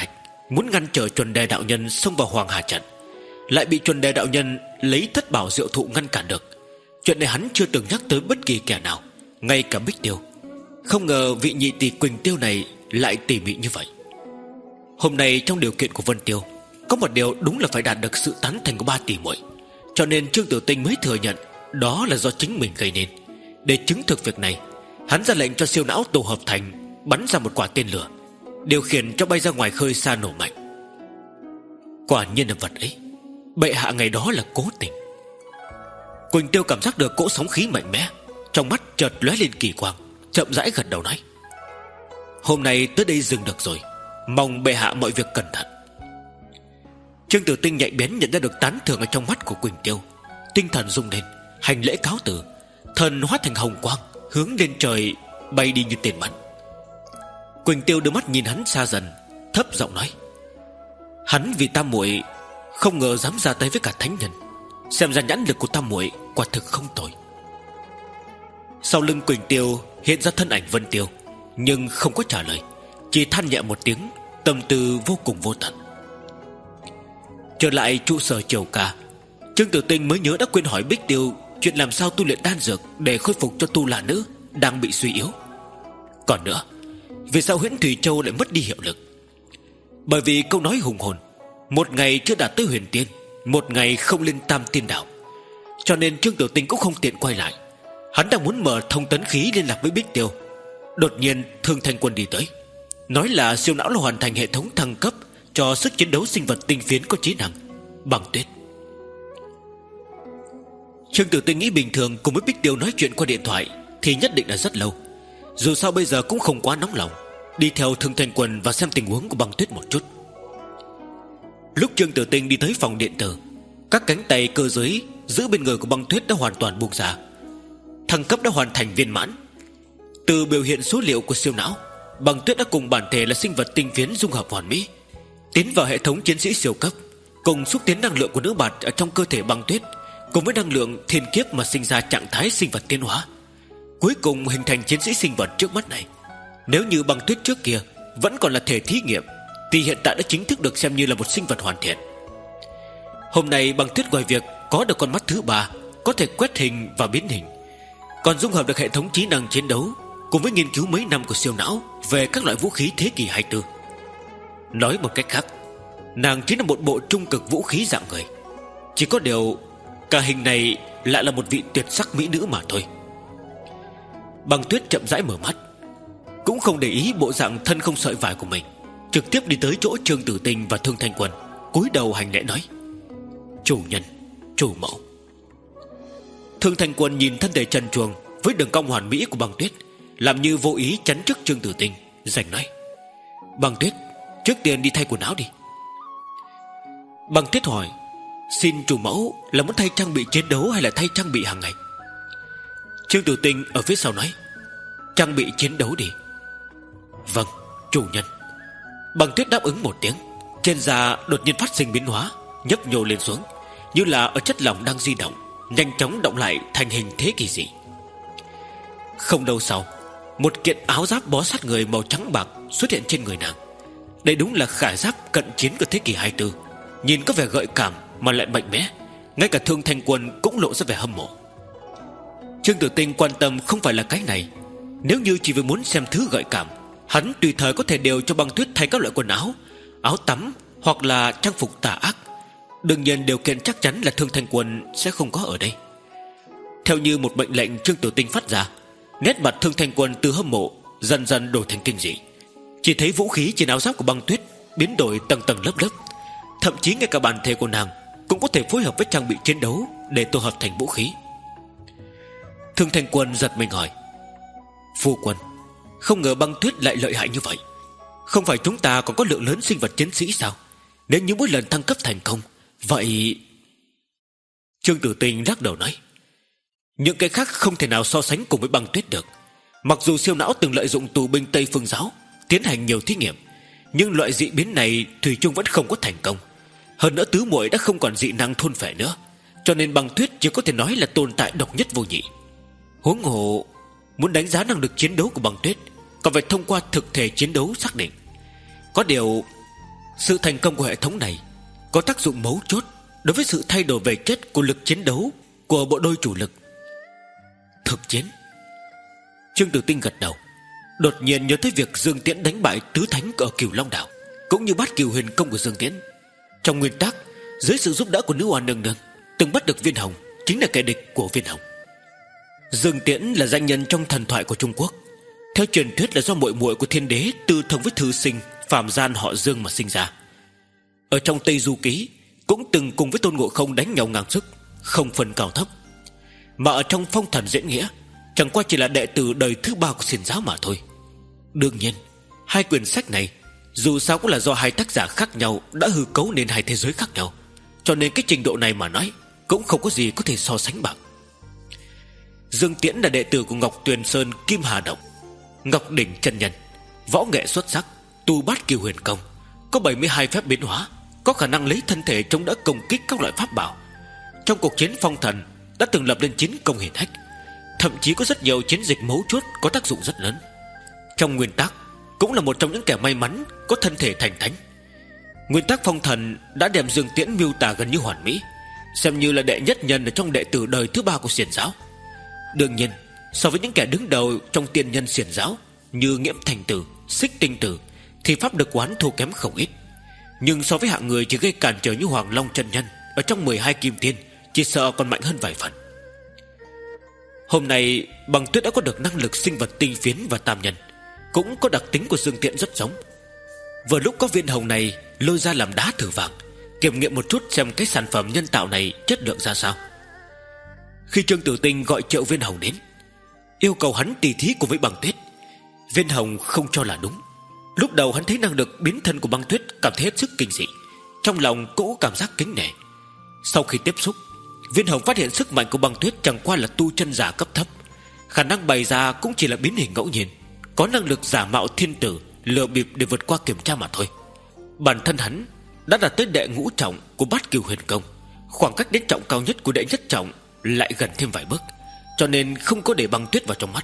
muốn ngăn trở Chuẩn Đề đạo nhân xông vào Hoàng Hà trận, lại bị Chuẩn Đề đạo nhân lấy thất bảo diệu thụ ngăn cản được. Chuyện này hắn chưa từng nhắc tới bất kỳ kẻ nào, ngay cả Bích Tiêu. Không ngờ vị nhị tỷ Quỳnh Tiêu này lại tỉ mỉ như vậy. Hôm nay trong điều kiện của Vân Tiêu, có một điều đúng là phải đạt được sự tán thành của ba tỷ muội, cho nên Trương Tử Tinh mới thừa nhận đó là do chính mình gây nên. Để chứng thực việc này, hắn ra lệnh cho siêu não tổ hợp thành bắn ra một quả tên lửa, điều khiển cho bay ra ngoài khơi xa nổ mạnh. Quả nhiên là vật ấy, bệ hạ ngày đó là cố tình. Quỳnh Tiêu cảm giác được cỗ sóng khí mạnh mẽ, trong mắt chợt lóe lên kỳ quang, chậm rãi gật đầu nói: hôm nay tới đây dừng được rồi, mong bệ hạ mọi việc cẩn thận. Trương Tử Tinh nhạy bén nhận ra được tán thưởng ở trong mắt của Quỳnh Tiêu, tinh thần rung lên, hành lễ cáo từ, thần hóa thành hồng quang hướng lên trời bay đi như tên bắn. Quỳnh Tiêu đưa mắt nhìn hắn xa dần, thấp giọng nói: hắn vì tam muội không ngờ dám ra tay với cả thánh nhân, xem ra nhãn lực của tam muội quả thực không tồi. Sau lưng Quỳnh Tiêu hiện ra thân ảnh Vân Tiêu, nhưng không có trả lời, chỉ than nhẹ một tiếng, tâm tư vô cùng vô tận. Trở lại trụ sở Triều Ca, Trương Tử Tinh mới nhớ đã quên hỏi Bích Tiêu chuyện làm sao tu luyện đan dược để khôi phục cho tu là nữ đang bị suy yếu. Còn nữa, vì sao Huyễn Thủy Châu lại mất đi hiệu lực? Bởi vì câu nói hùng hồn: một ngày chưa đạt tới huyền tiên, một ngày không lên tam tiên đạo. Cho nên Trương Tử Tinh cũng không tiện quay lại. Hắn đang muốn mở thông tấn khí liên lạc với Bích Tiêu. Đột nhiên Thương Thanh Quân đi tới, nói là siêu não là hoàn thành hệ thống thăng cấp cho sức chiến đấu sinh vật tinh phiến có trí năng Băng Tuyết. Trương Tử Tinh nghĩ bình thường cùng với Bích Tiêu nói chuyện qua điện thoại thì nhất định là rất lâu. Dù sao bây giờ cũng không quá nóng lòng, đi theo Thương Thanh Quân và xem tình huống của Băng Tuyết một chút. Lúc Trương Tử Tinh đi tới phòng điện tử, các cánh tay cơ giới giữ bên người của Băng Tuyết đã hoàn toàn buông ra. Thăng cấp đã hoàn thành viên mãn. Từ biểu hiện số liệu của siêu não, Băng Tuyết đã cùng bản thể là sinh vật tinh phiến dung hợp hoàn mỹ, tiến vào hệ thống chiến sĩ siêu cấp, cùng xúc tiến năng lượng của nữ bạt ở trong cơ thể Băng Tuyết, cùng với năng lượng thiên kiếp mà sinh ra trạng thái sinh vật tiến hóa, cuối cùng hình thành chiến sĩ sinh vật trước mắt này. Nếu như Băng Tuyết trước kia vẫn còn là thể thí nghiệm, thì hiện tại đã chính thức được xem như là một sinh vật hoàn thiện. Hôm nay Băng Tuyết ngoài việc có được con mắt thứ ba, có thể quét hình và biến hình, còn dung hợp được hệ thống trí năng chiến đấu cùng với nghiên cứu mấy năm của siêu não về các loại vũ khí thế kỷ hai mươi tư. Nói một cách khác, nàng chính là một bộ trung cực vũ khí dạng người. Chỉ có điều cả hình này lại là một vị tuyệt sắc mỹ nữ mà thôi. Băng Tuyết chậm rãi mở mắt, cũng không để ý bộ dạng thân không sợi vải của mình, trực tiếp đi tới chỗ Trương Tử Tinh và Thương Thanh Quân, cúi đầu hành lễ nói: chủ nhân, chủ mẫu. Thương Thanh Quân nhìn thân thể trần truồng với đường cong hoàn mỹ của Băng Tuyết, làm như vô ý chắn trước Trương Tử Tinh, giành nói: Băng Tuyết, trước tiên đi thay quần áo đi. Băng Tuyết hỏi: xin chủ mẫu là muốn thay trang bị chiến đấu hay là thay trang bị hàng ngày? Trương Tử Tinh ở phía sau nói: trang bị chiến đấu đi. Vâng, chủ nhân. Băng Tuyết đáp ứng một tiếng, trên da đột nhiên phát sinh biến hóa, nhấp nhô lên xuống, như là ở chất lỏng đang di động, nhanh chóng động lại thành hình thế kỳ dị. Không lâu sau, một kiện áo giáp bó sát người màu trắng bạc xuất hiện trên người nàng. Đây đúng là khải giáp cận chiến của thế kỷ hai mươi tư, nhìn có vẻ gợi cảm mà lại mạnh mẽ. Ngay cả Thương Thanh Quân cũng lộ ra vẻ hâm mộ. Trương Tử Tinh quan tâm không phải là cái này. Nếu như chỉ vì muốn xem thứ gợi cảm, hắn tùy thời có thể đều cho Băng Tuyết thay các loại quần áo, áo tắm hoặc là trang phục tà ác. Đương nhiên điều kiện chắc chắn là Thương Thanh Quân sẽ không có ở đây. Theo như một mệnh lệnh Trương Tử Tinh phát ra, nét mặt Thương Thanh Quân từ hâm mộ dần dần đổi thành kinh dị. Chỉ thấy vũ khí trên áo giáp của Băng Tuyết biến đổi tầng tầng lớp lớp, thậm chí ngay cả bản thể của nàng cũng có thể phối hợp với trang bị chiến đấu để tổ hợp thành vũ khí. Thương Thanh Quân giật mình hỏi: phu quân, không ngờ Băng Tuyết lại lợi hại như vậy. Không phải chúng ta còn có lượng lớn sinh vật chiến sĩ sao? Nếu như mỗi lần thăng cấp thành công, vậy... Trương Tử Tinh lắc đầu nói: những cái khác không thể nào so sánh cùng với Băng Tuyết được. Mặc dù siêu não từng lợi dụng tù binh Tây Phương giáo tiến hành nhiều thí nghiệm, nhưng loại dị biến này thủy chung vẫn không có thành công. Hơn nữa tứ muội đã không còn dị năng thôn phệ nữa, cho nên Băng Tuyết chỉ có thể nói là tồn tại độc nhất vô nhị. Huống hồ muốn đánh giá năng lực chiến đấu của Băng Tuyết còn phải thông qua thực thể chiến đấu xác định. Có điều Sự thành công của hệ thống này có tác dụng mấu chốt đối với sự thay đổi về chất của lực chiến đấu của bộ đôi chủ lực. Thực chiến. Trương Tử Tinh gật đầu, đột nhiên nhớ tới việc Dương Tiễn đánh bại tứ thánh ở Cửu Long Đảo, cũng như Bát Cửu Huyền Công của Dương Tiễn. Trong nguyên tắc, dưới sự giúp đỡ của nữ oan nương nương, từng bắt được Viên Hồng chính là kẻ địch của Viên Hồng. Dương Tiễn là danh nhân trong thần thoại của Trung Quốc. Theo truyền thuyết là do muội muội của thiên đế tư thông với thư sinh phàm gian họ Dương mà sinh ra. Ở trong Tây Du Ký cũng từng cùng với Tôn Ngộ Không đánh nhau ngang sức, không phân cao thấp. Mà ở trong Phong Thần Diễn Nghĩa chẳng qua chỉ là đệ tử đời thứ ba của Xiển giáo mà thôi. Đương nhiên, hai quyển sách này dù sao cũng là do hai tác giả khác nhau đã hư cấu nên hai thế giới khác nhau, cho nên cái trình độ này mà nói cũng không có gì có thể so sánh bằng. Dương Tiễn là đệ tử của Ngọc Tuyền Sơn Kim Hà Động, Ngọc Đỉnh chân nhân, võ nghệ xuất sắc, tu Bát Cửu Huyền Công, có bảy mươi hai phép biến hóa, có khả năng lấy thân thể chống đỡ công kích các loại pháp bảo. Trong cuộc chiến phong thần đã từng lập lên chiến công hiển hách, thậm chí có rất nhiều chiến dịch mấu chốt có tác dụng rất lớn. Trong nguyên tắc cũng là một trong những kẻ may mắn có thân thể thành thánh. Nguyên tắc phong thần đã đem Dương Tiễn miêu tả gần như hoàn mỹ, xem như là đệ nhất nhân ở trong đệ tử đời thứ ba của Xiển giáo. Đương nhiên, so với những kẻ đứng đầu trong tiên nhân Xiển giáo như Nghiễm Thành Tử, Xích Tinh Tử thì pháp lực quán thua kém không ít. Nhưng so với hạng người chỉ gây cản trở như Hoàng Long chân nhân ở trong mười hai kim tiên, chỉ sợ còn mạnh hơn vài phần. Hôm nay Băng Tuyết đã có được năng lực sinh vật tinh phiến và tam nhân, cũng có đặc tính của Dương Tiễn rất giống. Vừa lúc có Viên Hồng này lôi ra làm đá thử vàng, kiểm nghiệm một chút xem cái sản phẩm nhân tạo này chất lượng ra sao. Khi Trương Tử Tinh gọi Triệu Viên Hồng đến, yêu cầu hắn tỉ thí cùng với Băng Tuyết, Viên Hồng không cho là đúng. Lúc đầu hắn thấy năng lực biến thân của Băng Tuyết cảm thấy hết sức kinh dị, trong lòng cũng cảm giác kính nể. Sau khi tiếp xúc, Viên Hồng phát hiện sức mạnh của Băng Tuyết chẳng qua là tu chân giả cấp thấp, khả năng bày ra cũng chỉ là biến hình ngẫu nhiên, có năng lực giả mạo thiên tử, lừa bịp để vượt qua kiểm tra mà thôi. Bản thân hắn đã đạt tới đệ ngũ trọng của Bát Cửu Huyền Công, khoảng cách đến trọng cao nhất của đệ nhất trọng lại gần thêm vài bước, cho nên không có để Băng Tuyết vào trong mắt.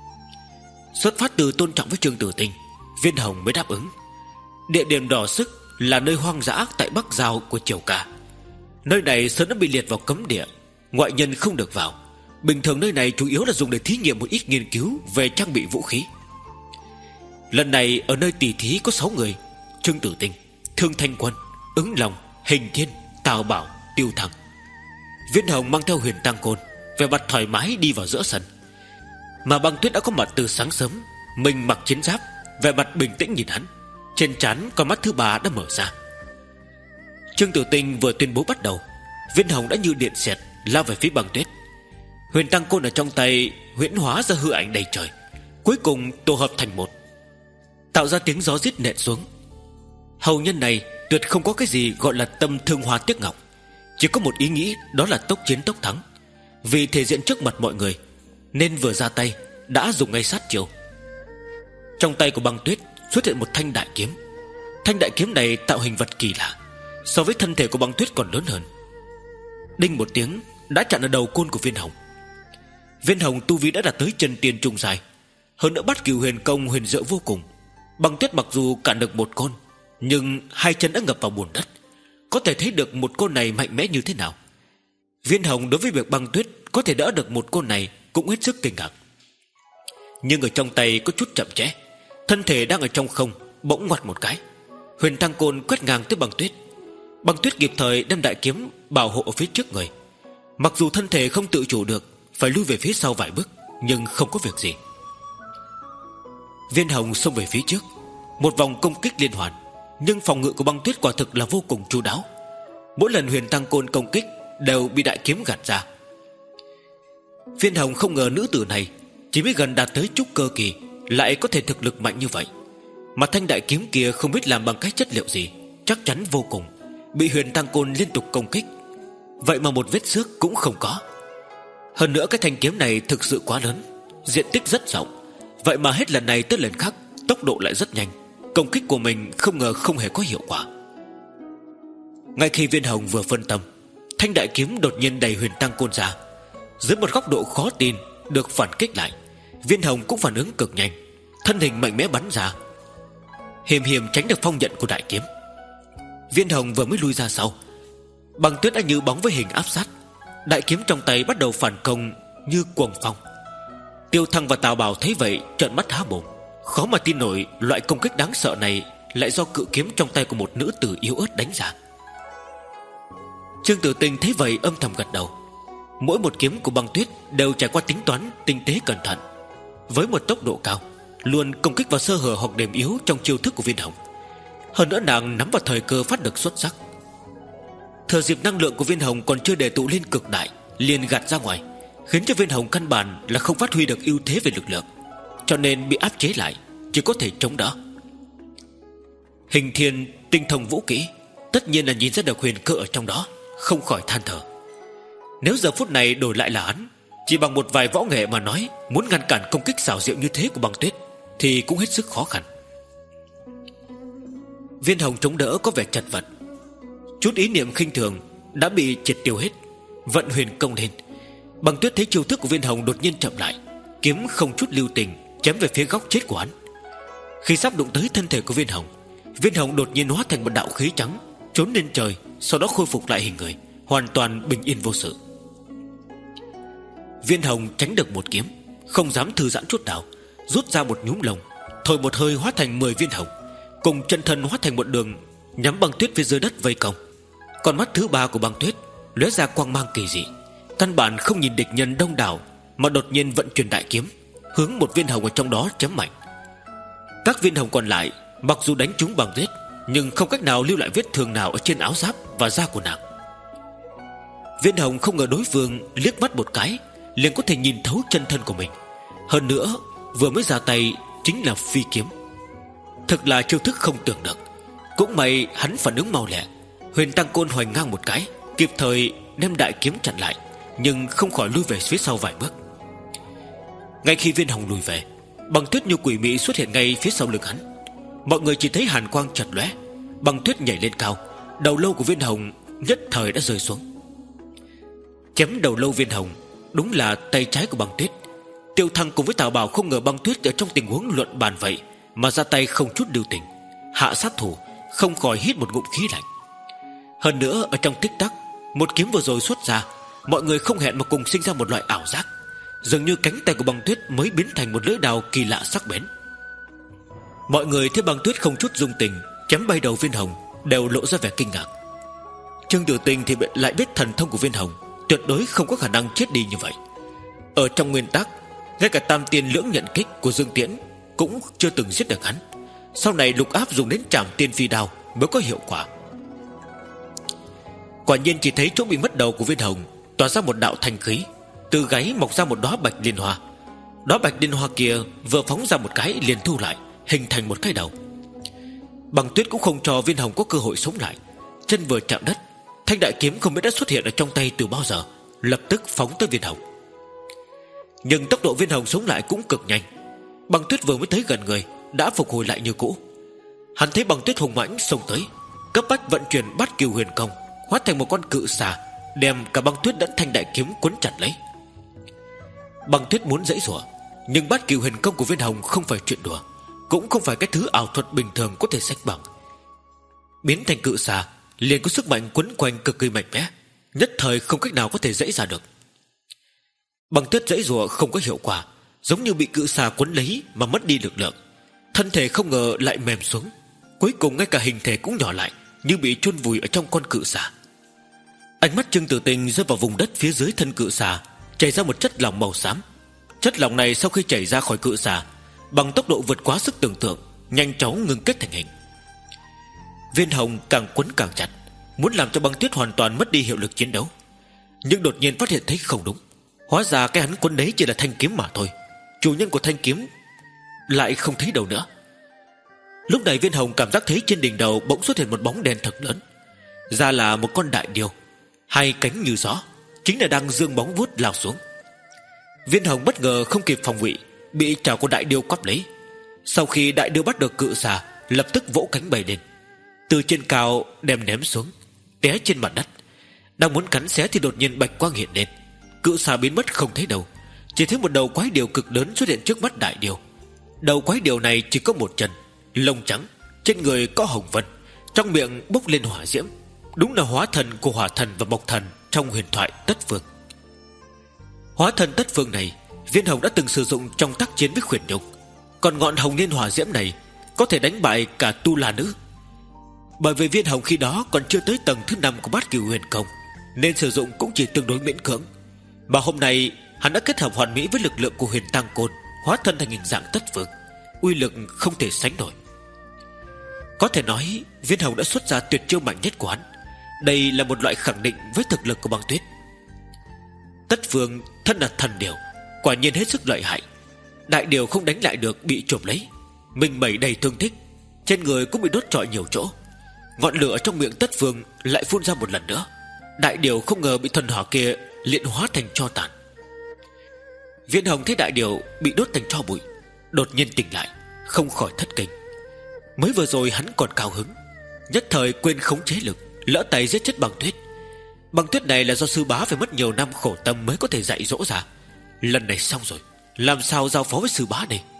Xuất phát từ tôn trọng với Trương Tử Tinh, Viên Hồng mới đáp ứng. Địa điểm đỏ sức là nơi hoang dã tại Bắc Giao của Triều Ca. Nơi này sớm đã bị liệt vào cấm địa, ngoại nhân không được vào. Bình thường nơi này chủ yếu là dùng để thí nghiệm một ít nghiên cứu về trang bị vũ khí. Lần này ở nơi tỉ thí có sáu người: Trương Tử Tinh, Thương Thanh Quân, Ứng Long, Hình Thiên, Tào Bảo, Tiêu Thăng. Viên Hồng mang theo Huyền Tăng Côn, vẻ mặt thoải mái đi vào giữa sân. Mà Băng Tuyết đã có mặt từ sáng sớm, mình mặc chiến giáp, vẻ mặt bình tĩnh nhìn hắn, trên trán con mắt thứ ba đã mở ra. Trương Tử Tinh vừa tuyên bố bắt đầu, Viên Hồng đã như điện xẹt lao về phía Băng Tuyết. Huyền Tăng Côn ở trong tay huyễn hóa ra hư ảnh đầy trời, cuối cùng tổ hợp thành một, tạo ra tiếng gió rít nện xuống. Hầu nhân này tuyệt không có cái gì gọi là tâm thương hoa tiếc ngọc, chỉ có một ý nghĩ, đó là tốc chiến tốc thắng. Vì thể diện trước mặt mọi người nên vừa ra tay đã dùng ngay sát chiêu. Trong tay của Băng Tuyết xuất hiện một thanh đại kiếm. Thanh đại kiếm này tạo hình vật kỳ lạ, so với thân thể của Băng Tuyết còn lớn hơn. Đinh một tiếng đã chặn ở đầu côn của Viên Hồng. Viên Hồng tu vi đã đạt tới chân tiên trung dài, hơn nữa Bát Cửu Huyền Công huyền diệu vô cùng. Băng Tuyết mặc dù cản được một côn, nhưng hai chân đã ngập vào bùn đất, có thể thấy được một côn này mạnh mẽ như thế nào. Viên Hồng đối với việc Băng Tuyết có thể đỡ được một côn này cũng hết sức kinh ngạc. Nhưng ở trong tay có chút chậm trễ, thân thể đang ở trong không bỗng ngoặt một cái, Huyền Tăng Côn quét ngang tới Băng Tuyết. Băng Tuyết kịp thời đem đại kiếm bảo hộ ở phía trước người, mặc dù thân thể không tự chủ được, phải lui về phía sau vài bước, nhưng không có việc gì. Viên Hồng xông về phía trước, một vòng công kích liên hoàn, nhưng phòng ngự của Băng Tuyết quả thực là vô cùng chu đáo. Mỗi lần Huyền Tăng Côn công kích đều bị đại kiếm gạt ra. Viên Hồng không ngờ nữ tử này chỉ mới gần đạt tới trúc cơ kỳ lại có thể thực lực mạnh như vậy, mà thanh đại kiếm kia không biết làm bằng cách chất liệu gì, chắc chắn vô cùng, bị Huyền Tăng Côn liên tục công kích, vậy mà một vết xước cũng không có. Hơn nữa cái thanh kiếm này thực sự quá lớn, diện tích rất rộng, vậy mà hết lần này tới lần khác tốc độ lại rất nhanh, công kích của mình không ngờ không hề có hiệu quả. Ngay khi Viên Hồng vừa phân tâm, thanh đại kiếm đột nhiên đẩy Huyền Tăng Côn ra. Dưới một góc độ khó tin được phản kích lại, Viên Hồng cũng phản ứng cực nhanh, thân hình mạnh mẽ bắn ra, hiểm hiểm tránh được phong nhận của đại kiếm. Viên Hồng vừa mới lui ra sau, Băng Tuyết đã như bóng với hình áp sát. Đại kiếm trong tay bắt đầu phản công như cuồng phong. Tiêu Thăng và Tào Bảo thấy vậy trợn mắt há mồm, khó mà tin nổi loại công kích đáng sợ này lại do cự kiếm trong tay của một nữ tử yếu ớt đánh ra. Trương Tử Tinh thấy vậy âm thầm gật đầu. Mỗi một kiếm của Băng Tuyết đều trải qua tính toán tinh tế cẩn thận, với một tốc độ cao, luôn công kích vào sơ hở hoặc điểm yếu trong chiêu thức của Viên Hồng. Hơn nữa nàng nắm vào thời cơ phát được xuất sắc. Thừa dịp năng lượng của Viên Hồng còn chưa đề tụ lên cực đại, liền gạt ra ngoài, khiến cho Viên Hồng căn bản là không phát huy được ưu thế về lực lượng, cho nên bị áp chế lại, chỉ có thể chống đỡ. Hình Thiên tinh thông vũ kỹ, tất nhiên là nhìn ra được huyền cơ ở trong đó, không khỏi than thở. Nếu giờ phút này đổi lại là hắn, chỉ bằng một vài võ nghệ mà nói, muốn ngăn cản công kích xảo diệu như thế của Băng Tuyết thì cũng hết sức khó khăn. Viên Hồng chống đỡ có vẻ chật vật, chút ý niệm khinh thường đã bị triệt tiêu hết, vận huyền công lên. Băng Tuyết thấy chiêu thức của Viên Hồng đột nhiên chậm lại, kiếm không chút lưu tình chém về phía góc chết của hắn. Khi sắp đụng tới thân thể của Viên Hồng, Viên Hồng đột nhiên hóa thành một đạo khí trắng, trốn lên trời, sau đó khôi phục lại hình người, hoàn toàn bình yên vô sự. Viên Hồng tránh được một kiếm, không dám thư giãn chút nào, rút ra một nhúm lồng, thổi một hơi hóa thành mười viên hồng, cùng chân thân hóa thành một đường nhắm Băng Tuyết phía dưới đất vây công. Con mắt thứ ba của Băng Tuyết lóe ra quang mang kỳ dị, căn bản không nhìn địch nhân đông đảo, mà đột nhiên vận chuyển đại kiếm hướng một viên hồng ở trong đó chém mạnh. Các viên hồng còn lại mặc dù đánh trúng Băng Tuyết, nhưng không cách nào lưu lại vết thương nào ở trên áo giáp và da của nàng. Viên Hồng không ngờ đối phương liếc mắt một cái liền có thể nhìn thấu chân thân của mình, hơn nữa vừa mới ra tay chính là phi kiếm. Thực là chiêu thức không tưởng được. Cũng may hắn phản ứng mau lẹ, huyền tăng côn hoành ngang một cái, kịp thời đem đại kiếm chặn lại, nhưng không khỏi lui về phía sau vài bước. Ngay khi Viên Hồng lùi về, Băng Tuyết như quỷ mị xuất hiện ngay phía sau lưng hắn. Mọi người chỉ thấy hàn quang chợt lóe, Băng Tuyết nhảy lên cao, đầu lâu của Viên Hồng nhất thời đã rơi xuống. Chém đầu lâu Viên Hồng đúng là tay trái của Băng Tuyết. Tiêu Thăng cùng với Tào Bảo không ngờ Băng Tuyết ở trong tình huống luận bàn vậy mà ra tay không chút lưu tình, hạ sát thủ, không khỏi hít một ngụm khí lạnh. Hơn nữa ở trong tích tắc, một kiếm vừa rồi xuất ra, mọi người không hẹn mà cùng sinh ra một loại ảo giác, dường như cánh tay của Băng Tuyết mới biến thành một lưỡi đao kỳ lạ sắc bén. Mọi người thấy Băng Tuyết không chút dung tình chém bay đầu Viên Hồng đều lộ ra vẻ kinh ngạc. Trương Tử Tinh thì lại biết thần thông của Viên Hồng tuyệt đối không có khả năng chết đi như vậy. Ở trong nguyên tắc, ngay cả tam tiên lưỡng nhận kích của Dương Tiễn cũng chưa từng giết được hắn. Sau này Lục Áp dùng đến trảm tiên phi đao mới có hiệu quả. Quả nhiên chỉ thấy chỗ bị mất đầu của Viên Hồng tỏa ra một đạo thanh khí, từ gáy mọc ra một đóa bạch liên hoa. Đóa bạch liên hoa kia vừa phóng ra một cái liền thu lại, hình thành một cái đầu. Băng Tuyết cũng không cho Viên Hồng có cơ hội sống lại, chân vừa chạm đất, thanh đại kiếm không biết đã xuất hiện ở trong tay từ bao giờ, lập tức phóng tới Viên Hồng. Nhưng tốc độ Viên Hồng sống lại cũng cực nhanh. Băng Tuyết vừa mới tới gần người đã phục hồi lại như cũ. Hắn thấy Băng Tuyết hùng mãnh xông tới, cấp bách vận chuyển Bát Cửu Huyền Công, hóa thành một con cự xà, đem cả Băng Tuyết lẫn thanh đại kiếm quấn chặt lấy. Băng Tuyết muốn giãy giụa, nhưng Bát Cửu Huyền Công của Viên Hồng không phải chuyện đùa, cũng không phải cái thứ ảo thuật bình thường có thể sánh bằng. Biến thành cự xà liền có sức mạnh quấn quanh cực kỳ mạnh mẽ, nhất thời không cách nào có thể giãy ra được. Băng Tuyết giãy giụa không có hiệu quả, giống như bị cự xà quấn lấy mà mất đi lực lượng, thân thể không ngờ lại mềm xuống, cuối cùng ngay cả hình thể cũng nhỏ lại, như bị chôn vùi ở trong con cự xà. Ánh mắt Trương Tử Tinh rơi vào vùng đất phía dưới thân cự xà, chảy ra một chất lỏng màu xám. Chất lỏng này sau khi chảy ra khỏi cự xà, bằng tốc độ vượt quá sức tưởng tượng, nhanh chóng ngưng kết thành hình. Viên Hồng càng quấn càng chặt, muốn làm cho Băng Tuyết hoàn toàn mất đi hiệu lực chiến đấu. Nhưng đột nhiên phát hiện thấy không đúng, hóa ra cái hắn quấn đấy chỉ là thanh kiếm mà thôi, chủ nhân của thanh kiếm lại không thấy đâu nữa. Lúc này Viên Hồng cảm giác thấy trên đỉnh đầu bỗng xuất hiện một bóng đen thật lớn, ra là một con đại điêu, hai cánh như gió, chính là đang dương bóng vuốt lao xuống. Viên Hồng bất ngờ không kịp phòng bị, bị chảo của đại điêu quắp lấy. Sau khi đại điêu bắt được cự xà, lập tức vỗ cánh bay lên, từ trên cao đem ném xuống, té trên mặt đất. Đang muốn cắn xé thì đột nhiên bạch quang hiện lên, cự xà biến mất không thấy đâu, chỉ thấy một đầu quái điểu cực lớn xuất hiện trước mắt đại điêu. Đầu quái điểu này chỉ có một chân, lông trắng, trên người có hồng vân, trong miệng bốc lên hỏa diễm, đúng là hóa thần của hỏa thần và mộc thần trong huyền thoại Tất Phương. Hóa thần Tất Phương này Viên Hồng đã từng sử dụng trong tác chiến với Khuyển Nhung. Còn ngọn hồng liên hỏa diễm này có thể đánh bại cả tu la nữ. Bởi vì Viên Hồng khi đó còn chưa tới tầng thứ năm của Bát Cửu Huyền Công, nên sử dụng cũng chỉ tương đối miễn cưỡng. Mà hôm nay hắn đã kết hợp hoàn mỹ với lực lượng của Huyền Tăng Côn, hóa thân thành hình dạng Tất Phương, uy lực không thể sánh nổi. Có thể nói Viên Hồng đã xuất ra tuyệt chiêu mạnh nhất của hắn. Đây là một loại khẳng định với thực lực của Băng Tuyết. Tất Phương thân là thần điều, quả nhiên hết sức lợi hại. Đại điều không đánh lại được bị trộm lấy, mình mẩy đầy thương tích, trên người cũng bị đốt trọi nhiều chỗ. Ngọn lửa trong miệng Tất Phương lại phun ra một lần nữa. Đại điều không ngờ bị thần hỏa kia luyện hóa thành tro tàn. Viên Hồng thấy đại điều bị đốt thành tro bụi, đột nhiên tỉnh lại, không khỏi thất kinh. Mới vừa rồi hắn còn cao hứng, nhất thời quên khống chế lực, lỡ tay giết chết Băng Tuyết. Băng Tuyết này là do sư bá phải mất nhiều năm khổ tâm mới có thể dạy dỗ ra. Lần này xong rồi, làm sao giao phó với sư bá đây?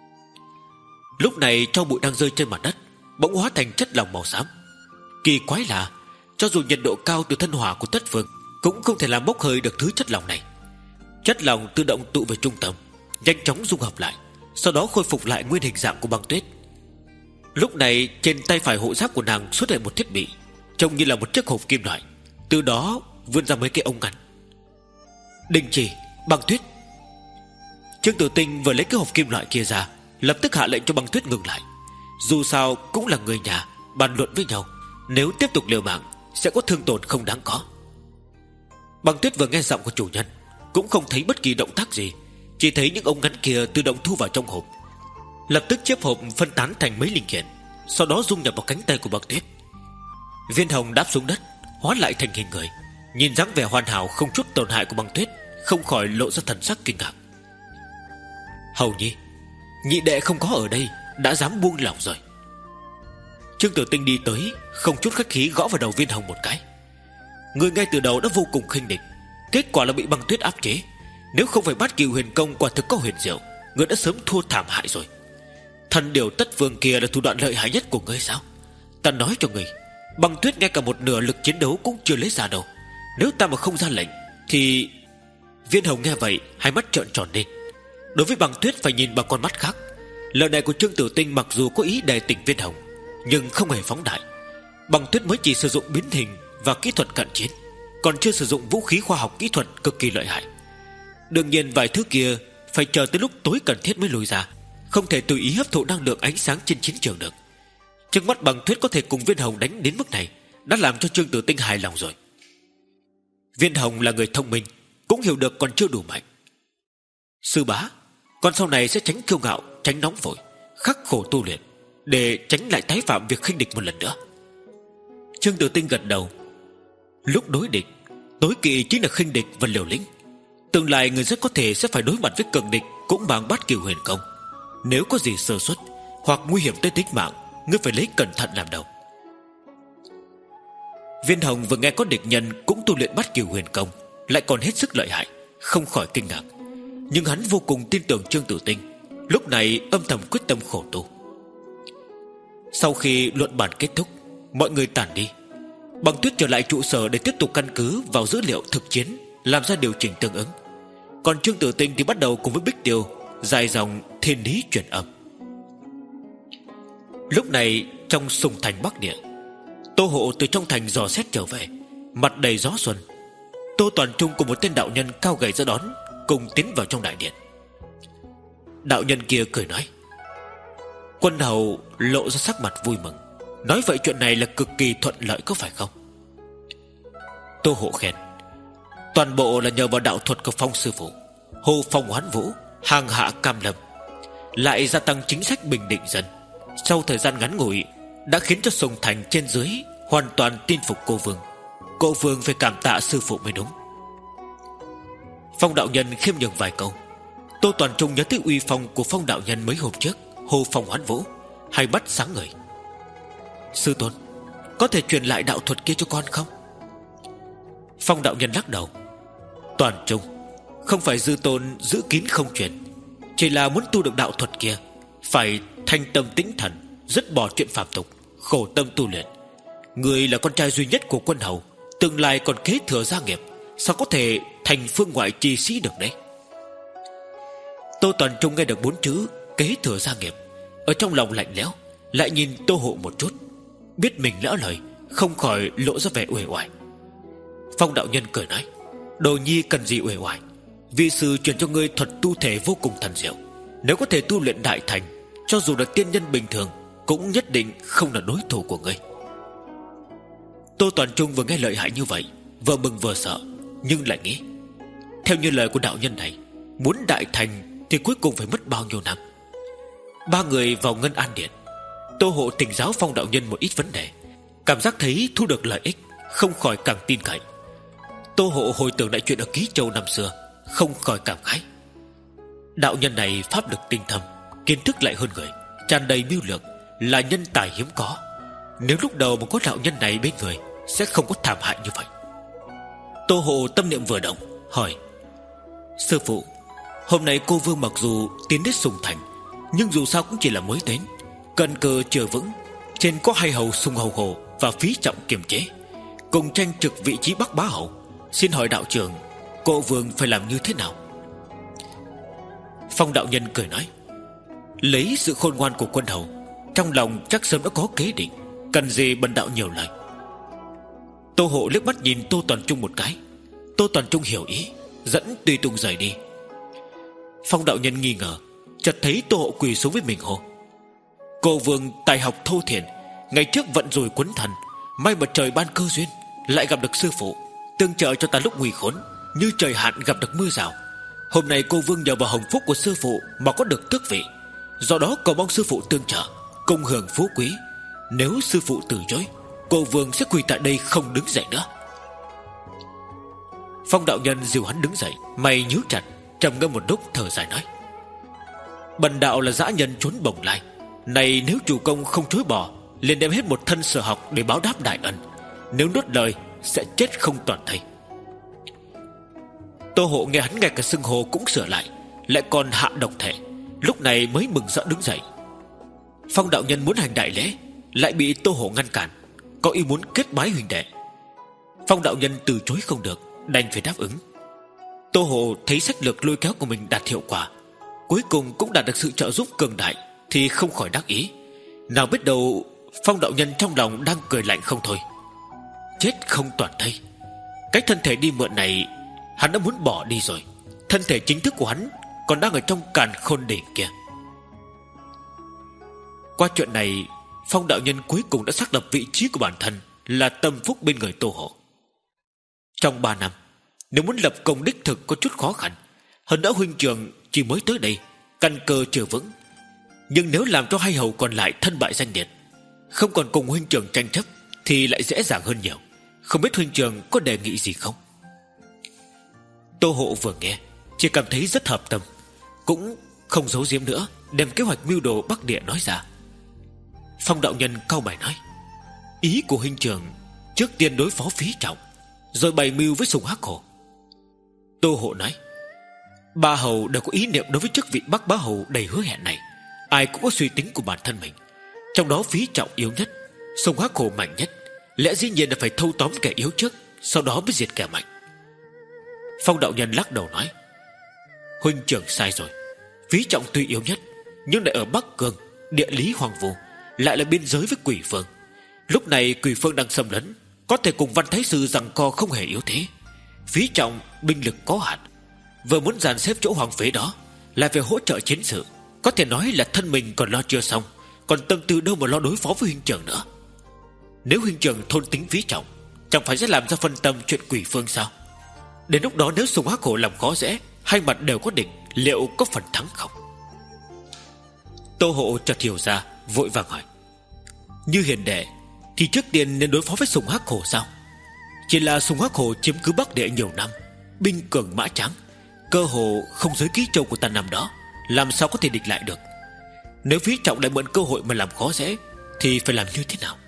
Lúc này tro bụi đang rơi trên mặt đất bỗng hóa thành chất lỏng màu xám. Kỳ quái là cho dù nhiệt độ cao từ thân hỏa của Tất Phương cũng không thể làm bốc hơi được thứ chất lỏng này. Chất lỏng tự động tụ về trung tâm, nhanh chóng dung hợp lại, sau đó khôi phục lại nguyên hình dạng của Băng Tuyết. Lúc này trên tay phải hộ giáp của nàng xuất hiện một thiết bị trông như là một chiếc hộp kim loại, từ đó vươn ra mấy cái ống ngắn. Đình chỉ, Băng Tuyết. Trương Tử Tinh vừa lấy cái hộp kim loại kia ra, lập tức hạ lệnh cho Băng Tuyết ngừng lại. Dù sao cũng là người nhà, bàn luận với nhau, nếu tiếp tục liều mạng sẽ có thương tổn không đáng có. Băng Tuyết vừa nghe giọng của chủ nhân cũng không thấy bất kỳ động tác gì, chỉ thấy những ống ngắn kia tự động thu vào trong hộp. Lập tức chiếc hộp phân tán thành mấy linh kiện, sau đó dung nhập vào cánh tay của Băng Tuyết. Viên Hồng đáp xuống đất, hóa lại thành hình người, nhìn dáng vẻ hoàn hảo không chút tổn hại của Băng Tuyết, không khỏi lộ ra thần sắc kinh ngạc. Hầu nhi, nhị đệ không có ở đây đã dám buông lỏng rồi. Trương Tử Tinh đi tới, không chút khách khí gõ vào đầu Viên Hồng một cái. Người ngay từ đầu đã vô cùng khinh địch, kết quả là bị Băng Tuyết áp chế. Nếu không phải Bát Cửu Huyền Công quả thực có huyền diệu, người đã sớm thua thảm hại rồi. Thần điều Tất Phương kia là thủ đoạn lợi hại nhất của ngươi sao? Ta nói cho ngươi, Băng Tuyết ngay cả một nửa lực chiến đấu cũng chưa lấy ra đâu. Nếu ta mà không ra lệnh thì... Viên Hồng nghe vậy hai mắt trợn tròn lên. Đối với Băng Tuyết phải nhìn bằng con mắt khác. Lời này của Trương Tử Tinh mặc dù có ý đề tỉnh Viên Hồng, nhưng không hề phóng đại. Băng Tuyết mới chỉ sử dụng biến hình và kỹ thuật cận chiến, còn chưa sử dụng vũ khí khoa học kỹ thuật cực kỳ lợi hại. Đương nhiên vài thứ kia phải chờ tới lúc tối cần thiết mới lùi ra, không thể tùy ý hấp thụ năng lượng ánh sáng trên chiến trường được. Trước mắt Băng Tuyết có thể cùng Viên Hồng đánh đến mức này đã làm cho Trương Tử Tinh hài lòng rồi. Viên Hồng là người thông minh, cũng hiểu được còn chưa đủ mạnh. Sư bá, con sau này sẽ tránh kiêu ngạo, tránh nóng vội, khắc khổ tu luyện, để tránh lại tái phạm việc khinh địch một lần nữa. Trương Tử Tinh gật đầu. Lúc đối địch, tối kỵ chính là khinh địch và liều lĩnh. Tương lai người rất có thể sẽ phải đối mặt với cường địch cũng bằng Bát Cửu Huyền Công. Nếu có gì sơ suất hoặc nguy hiểm tới tính mạng, ngươi phải lấy cẩn thận làm đầu. Viên Hồng vừa nghe có địch nhân cũng tu luyện Bát Cửu Huyền Công, lại còn hết sức lợi hại, không khỏi kinh ngạc. Nhưng hắn vô cùng tin tưởng Trương Tử Tinh, lúc này âm thầm quyết tâm khổ tu. Sau khi luận bàn kết thúc, mọi người tản đi. Băng Tuyết trở lại trụ sở để tiếp tục căn cứ vào dữ liệu thực chiến, làm ra điều chỉnh tương ứng. Còn Trương Tử Tinh thì bắt đầu cùng với Bích Tiêu dài dòng thiên lý truyền âm. Lúc này trong Sùng Thành Bắc Địa, Tô Hộ từ trong thành dò xét trở về, mặt đầy gió xuân. Tô Toàn Trung cùng một tên đạo nhân cao gầy ra đón, cùng tiến vào trong đại điện. Đạo nhân kia cười nói: Quân hầu lộ ra sắc mặt vui mừng, nói vậy chuyện này là cực kỳ thuận lợi có phải không? Tô Hộ khen: Toàn bộ là nhờ vào đạo thuật của Phong sư phụ, Hồ Phong Hoán Vũ, hàng hạ cam lâm, lại gia tăng chính sách bình định dân. Sau thời gian ngắn ngủi đã khiến cho Sùng Thành trên dưới hoàn toàn tin phục cô vương. Cô vương phải cảm tạ sư phụ mới đúng. Phong đạo nhân khiêm nhường vài câu. Tô Toàn Trung nhớ tới uy phong của Phong đạo nhân mấy hôm trước, Hồ Phong Hoán Vũ, hay bắt sáng người. Sư tôn, có thể truyền lại đạo thuật kia cho con không? Phong đạo nhân lắc đầu. Toàn Trung, không phải dư tôn giữ kín không truyền, chỉ là muốn tu được đạo thuật kia phải thanh tâm tĩnh thần, dứt bỏ chuyện phạm tục, khổ tâm tu luyện, Người là con trai duy nhất của quân hầu, tương lai còn kế thừa gia nghiệp, sao có thể thành phương ngoại chi sĩ được đấy? Tô Toàn Trung nghe được bốn chữ kế thừa gia nghiệp, ở trong lòng lạnh lẽo, lại nhìn Tô Hộ một chút, biết mình lỡ lời, không khỏi lộ ra vẻ uể oải. Phong đạo nhân cười nói: Đồ nhi cần gì uể oải? Vị sư truyền cho ngươi thuật tu thể vô cùng thần diệu, nếu có thể tu luyện đại thành, cho dù là tiên nhân bình thường cũng nhất định không là đối thủ của ngươi. Tô Toàn Trung vừa nghe lợi hại như vậy, vừa mừng vừa sợ, nhưng lại nghĩ, theo như lời của đạo nhân này, muốn đại thành thì cuối cùng phải mất bao nhiêu năm? Ba người vào Ngân An Điện, Tô Hộ thỉnh giáo Phong đạo nhân một ít vấn đề, cảm giác thấy thu được lợi ích, không khỏi càng tin cậy. Tô Hộ hồi tưởng lại chuyện ở Ký Châu năm xưa, không khỏi cảm khái. Đạo nhân này pháp lực tinh thâm, kiến thức lại hơn người, tràn đầy mưu lược, là nhân tài hiếm có. Nếu lúc đầu mà có đạo nhân này bên người, sẽ không có thảm hại như vậy. Tô Hộ tâm niệm vừa động, hỏi: Sư phụ, hôm nay cô Vương mặc dù tiến đến Sùng Thành, nhưng dù sao cũng chỉ là mới đến, cần cơ chưa vững, trên có hai hầu Sùng Hầu Hồ và Phí Trọng kiềm chế, cùng tranh trực vị trí Bắc Bá Hầu. Xin hỏi đạo trưởng, cô Vương phải làm như thế nào? Phong đạo nhân cười nói: Lấy sự khôn ngoan của quân hầu, trong lòng chắc sớm đã có kế định, cần gì bần đạo nhiều lời. Tô Hộ liếc mắt nhìn Tô Toàn Trung một cái. Tô Toàn Trung hiểu ý, dẫn tùy tùng rời đi. Phong đạo nhân nghi ngờ, chợt thấy Tô Hộ quỳ xuống với mình hô: Cô Vương tài học thô thiển, ngày trước vận rồi quấn thần, may mà trời ban cơ duyên, lại gặp được sư phụ, tương trợ cho ta lúc nguy khốn, như trời hạn gặp được mưa rào. Hôm nay cô Vương nhờ vào hồng phúc của sư phụ mà có được tước vị, do đó cầu mong sư phụ tương trợ, cùng hưởng phú quý. Nếu sư phụ từ chối, cô Vương sẽ quỳ tại đây không đứng dậy nữa. Phong đạo nhân dìu hắn đứng dậy, mày nhíu chặt, trầm ngâm một lúc thở dài nói: Bần đạo là dã nhân trốn bồng lai, này nếu chủ công không chối bỏ, liền đem hết một thân sở học để báo đáp đại ân. Nếu nuốt lời sẽ chết không toàn thây. Tô Hộ nghe hắn ngay cả xưng hô cũng sửa lại, lại còn hạ độc thể, lúc này mới mừng rỡ đứng dậy. Phong đạo nhân muốn hành đại lễ, lại bị Tô Hộ ngăn cản, có ý muốn kết bái huynh đệ. Phong đạo nhân từ chối không được, đành phải đáp ứng. Tô Hộ thấy sách lược lôi kéo của mình đạt hiệu quả, cuối cùng cũng đạt được sự trợ giúp cường đại, thì không khỏi đắc ý. Nào biết đâu Phong đạo nhân trong lòng đang cười lạnh không thôi. Chết không toàn thây, cái thân thể đi mượn này hắn đã muốn bỏ đi rồi, thân thể chính thức của hắn còn đang ở trong càn khôn đỉnh kia. Qua chuyện này, Phong đạo nhân cuối cùng đã xác lập vị trí của bản thân là tâm phúc bên người Tô Hộ. Trong ba năm, nếu muốn lập công đích thực có chút khó khăn, hơn nữa huynh trưởng chỉ mới tới đây, căn cơ chưa vững. Nhưng nếu làm cho hai hầu còn lại thân bại danh liệt, không còn cùng huynh trưởng tranh chấp, thì lại dễ dàng hơn nhiều. Không biết huynh trưởng có đề nghị gì không? Tô Hộ vừa nghe, chỉ cảm thấy rất hợp tâm, cũng không giấu giếm nữa, đem kế hoạch mưu đồ Bắc Địa nói ra. Phong đạo nhân cau mày nói: Ý của huynh trưởng trước tiên đối phó Phí Trọng, rồi bày mưu với Sùng Hắc Hổ. Tô Hộ nói: Ba hầu đều có ý niệm đối với chức vị Bắc Bá Hầu đầy hứa hẹn này, ai cũng có suy tính của bản thân mình. Trong đó Phí Trọng yếu nhất, Sùng Hắc Hổ mạnh nhất, lẽ dĩ nhiên là phải thâu tóm kẻ yếu trước, sau đó mới diệt kẻ mạnh. Phong đạo nhân lắc đầu nói: Huynh trưởng sai rồi. Phí Trọng tuy yếu nhất, nhưng lại ở Bắc Cương, địa lý hoang vu, lại là biên giới với Quỷ Phương. Lúc này Quỷ Phương đang xâm lấn, có thể cùng Văn Thái Sư giằng co không hề yếu thế. Phí Trọng binh lực có hạn, vừa muốn dàn xếp chỗ hoàng phế đó, lại phải hỗ trợ chiến sự, có thể nói là thân mình còn lo chưa xong, còn tâm tư đâu mà lo đối phó với huynh trưởng nữa. Nếu huynh trưởng thôn tính Phí Trọng, chẳng phải sẽ làm ra phân tâm chuyện Quỷ Phương sao? Đến lúc đó nếu Sùng Hắc Hổ làm khó dễ, hai mặt đều có địch, liệu có phần thắng không? Tô Hộ chợt hiểu ra, vội vàng hỏi: Như hiền đệ thì trước tiên nên đối phó với Sùng Hắc Hổ sao? Chỉ là Sùng Hắc Hổ chiếm cứ Bắc Địa nhiều năm, binh cường mã tráng, cơ hồ không dưới Ký Châu của ta năm đó, làm sao có thể địch lại được? Nếu Phí Trọng lại mượn cơ hội mà làm khó dễ, thì phải làm như thế nào?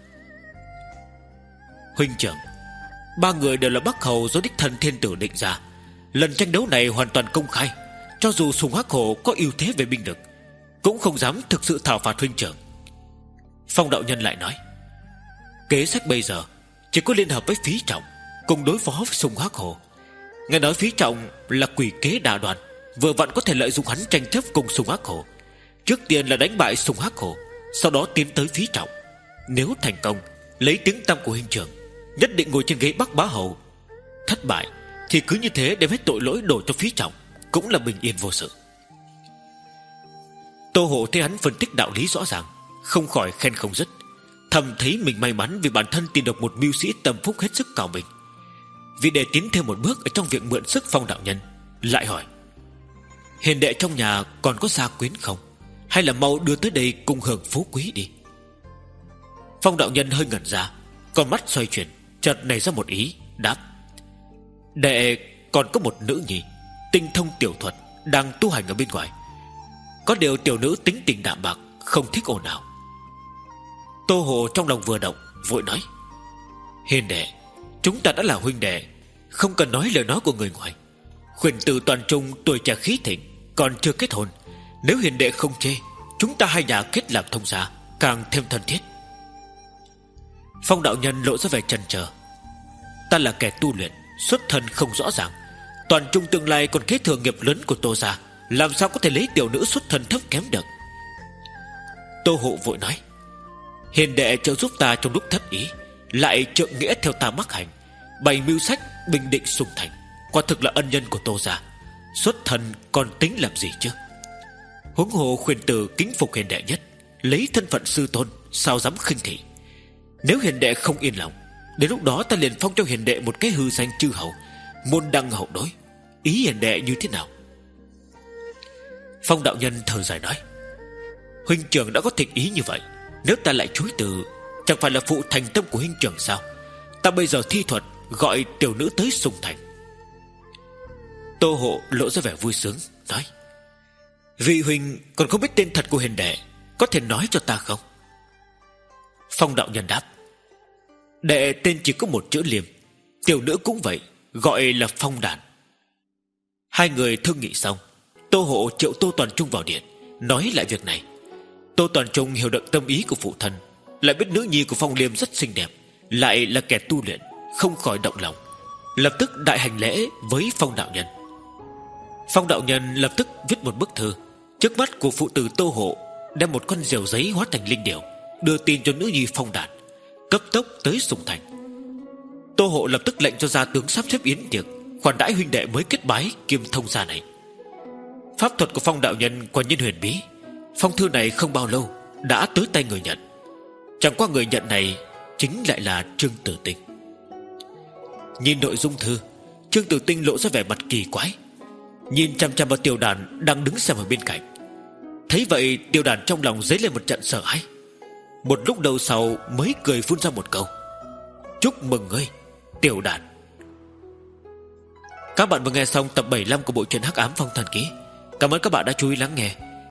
Huynh trưởng, ba người đều là Bắc Hầu do đích thân thiên tử định ra. Lần tranh đấu này hoàn toàn công khai, cho dù Sùng Hắc Hổ có ưu thế về binh lực, cũng không dám thực sự thảo phạt huynh trưởng. Phong đạo nhân lại nói: Kế sách bây giờ chỉ có liên hợp với Phí Trọng cùng đối phó với Sùng Hắc Hổ. Nghe nói Phí Trọng là quỷ kế đa đoan, vừa vặn có thể lợi dụng hắn tranh chấp cùng Sùng Hắc Hổ. Trước tiên là đánh bại Sùng Hắc Hổ, sau đó tiến tới Phí Trọng. Nếu thành công, lấy tiếng tăm của huynh trưởng, nhất định ngồi trên ghế Bắc Bá Hầu. Thất bại thì cứ như thế đem hết tội lỗi đổ cho Phí Trọng, cũng là bình yên vô sự. Tô Hộ thấy hắn phân tích đạo lý rõ ràng, không khỏi khen không dứt, thầm thấy mình may mắn vì bản thân tìm được một mưu sĩ tâm phúc hết sức cao minh. Vì để tiến thêm một bước ở trong việc mượn sức Phong đạo nhân, lại hỏi: hiền đệ trong nhà còn có gia quyến không, hay là mau đưa tới đây cùng hưởng phú quý đi? Phong đạo nhân hơi ngẩn ra, con mắt xoay chuyển, chợt nảy ra một ý, đáp: đệ còn có một nữ nhi, tinh thông tiểu thuật, đang tu hành ở bên ngoài. Có điều tiểu nữ tính tình đạm bạc, không thích ồn ào. Tô Hộ trong lòng vừa động, vội nói: hiền đệ, chúng ta đã là huynh đệ, không cần nói lời nói của người ngoài. Khuyển tử Toàn Trung tuổi trẻ khí thịnh, còn chưa kết hôn, nếu hiền đệ không chê, chúng ta hai nhà kết làm thông gia, càng thêm thân thiết. Phong đạo nhân lộ ra vẻ chần chờ: ta là kẻ tu luyện, xuất thân không rõ ràng, Toàn Trung tương lai còn kế thừa nghiệp lớn của Tô gia, làm sao có thể lấy tiểu nữ xuất thân thấp kém được? Tô Hộ vội nói: hiền đệ trợ giúp ta trong lúc thất ý, lại trượng nghĩa theo ta mắc hành, bày mưu sách bình định Sùng Thành, quả thực là ân nhân của Tô gia, xuất thân còn tính làm gì chứ? Huống hồ khuyển tử kính phục hiền đệ nhất, lấy thân phận sư tôn, sao dám khinh thị? Nếu hiền đệ không yên lòng, đến lúc đó ta liền phong cho hiền đệ một cái hư danh chư hầu, môn đăng hậu đối. Ý hiền đệ như thế nào? Phong đạo nhân thở dài nói: huynh trưởng đã có thịnh ý như vậy, nếu ta lại chối từ, chẳng phải là phụ thành tâm của huynh trưởng sao? Ta bây giờ thi thuật gọi tiểu nữ tới Sùng Thành. Tô Hộ lộ ra vẻ vui sướng, nói: vị huynh còn không biết tên thật của hiền đệ, có thể nói cho ta không? Phong đạo nhân đáp: đệ tên chỉ có một chữ Liêm, tiểu nữ cũng vậy, gọi là Phong Đàn. Hai người thương nghị xong, Tô Hộ triệu Tô Toàn Trung vào điện, nói lại việc này. Tô Toàn Trung hiểu được tâm ý của phụ thân, lại biết nữ nhi của Phong Liêm rất xinh đẹp, lại là kẻ tu luyện, không khỏi động lòng, lập tức đại hành lễ với Phong đạo nhân. Phong đạo nhân lập tức viết một bức thư, trước mắt của phụ tử Tô Hộ đem một con diều giấy hóa thành linh điểu, đưa tin cho nữ nhi Phong Đàn, cấp tốc tới Sùng Thành. Tô Hộ lập tức lệnh cho gia tướng sắp xếp yến tiệc, khoản đãi huynh đệ mới kết bái kiêm thông gia này. Pháp thuật của Phong đạo nhân quả nhiên huyền bí. Phong thư này không bao lâu đã tới tay người nhận. Chẳng qua người nhận này chính lại là Trương Tử Tinh. Nhìn nội dung thư, Trương Tử Tinh lộ ra vẻ mặt kỳ quái, nhìn chăm chăm vào Tiểu Đàn đang đứng xem ở bên cạnh. Thấy vậy, Tiểu Đàn trong lòng dấy lên một trận sợ hãi. Một lúc đầu sau mới cười phun ra một câu: chúc mừng ngươi, Tiểu Đàn. Các bạn vừa nghe xong tập bảy mươi lăm của bộ truyện Hắc Ám Phong Thần Ký. Cảm ơn các bạn đã chú ý lắng nghe.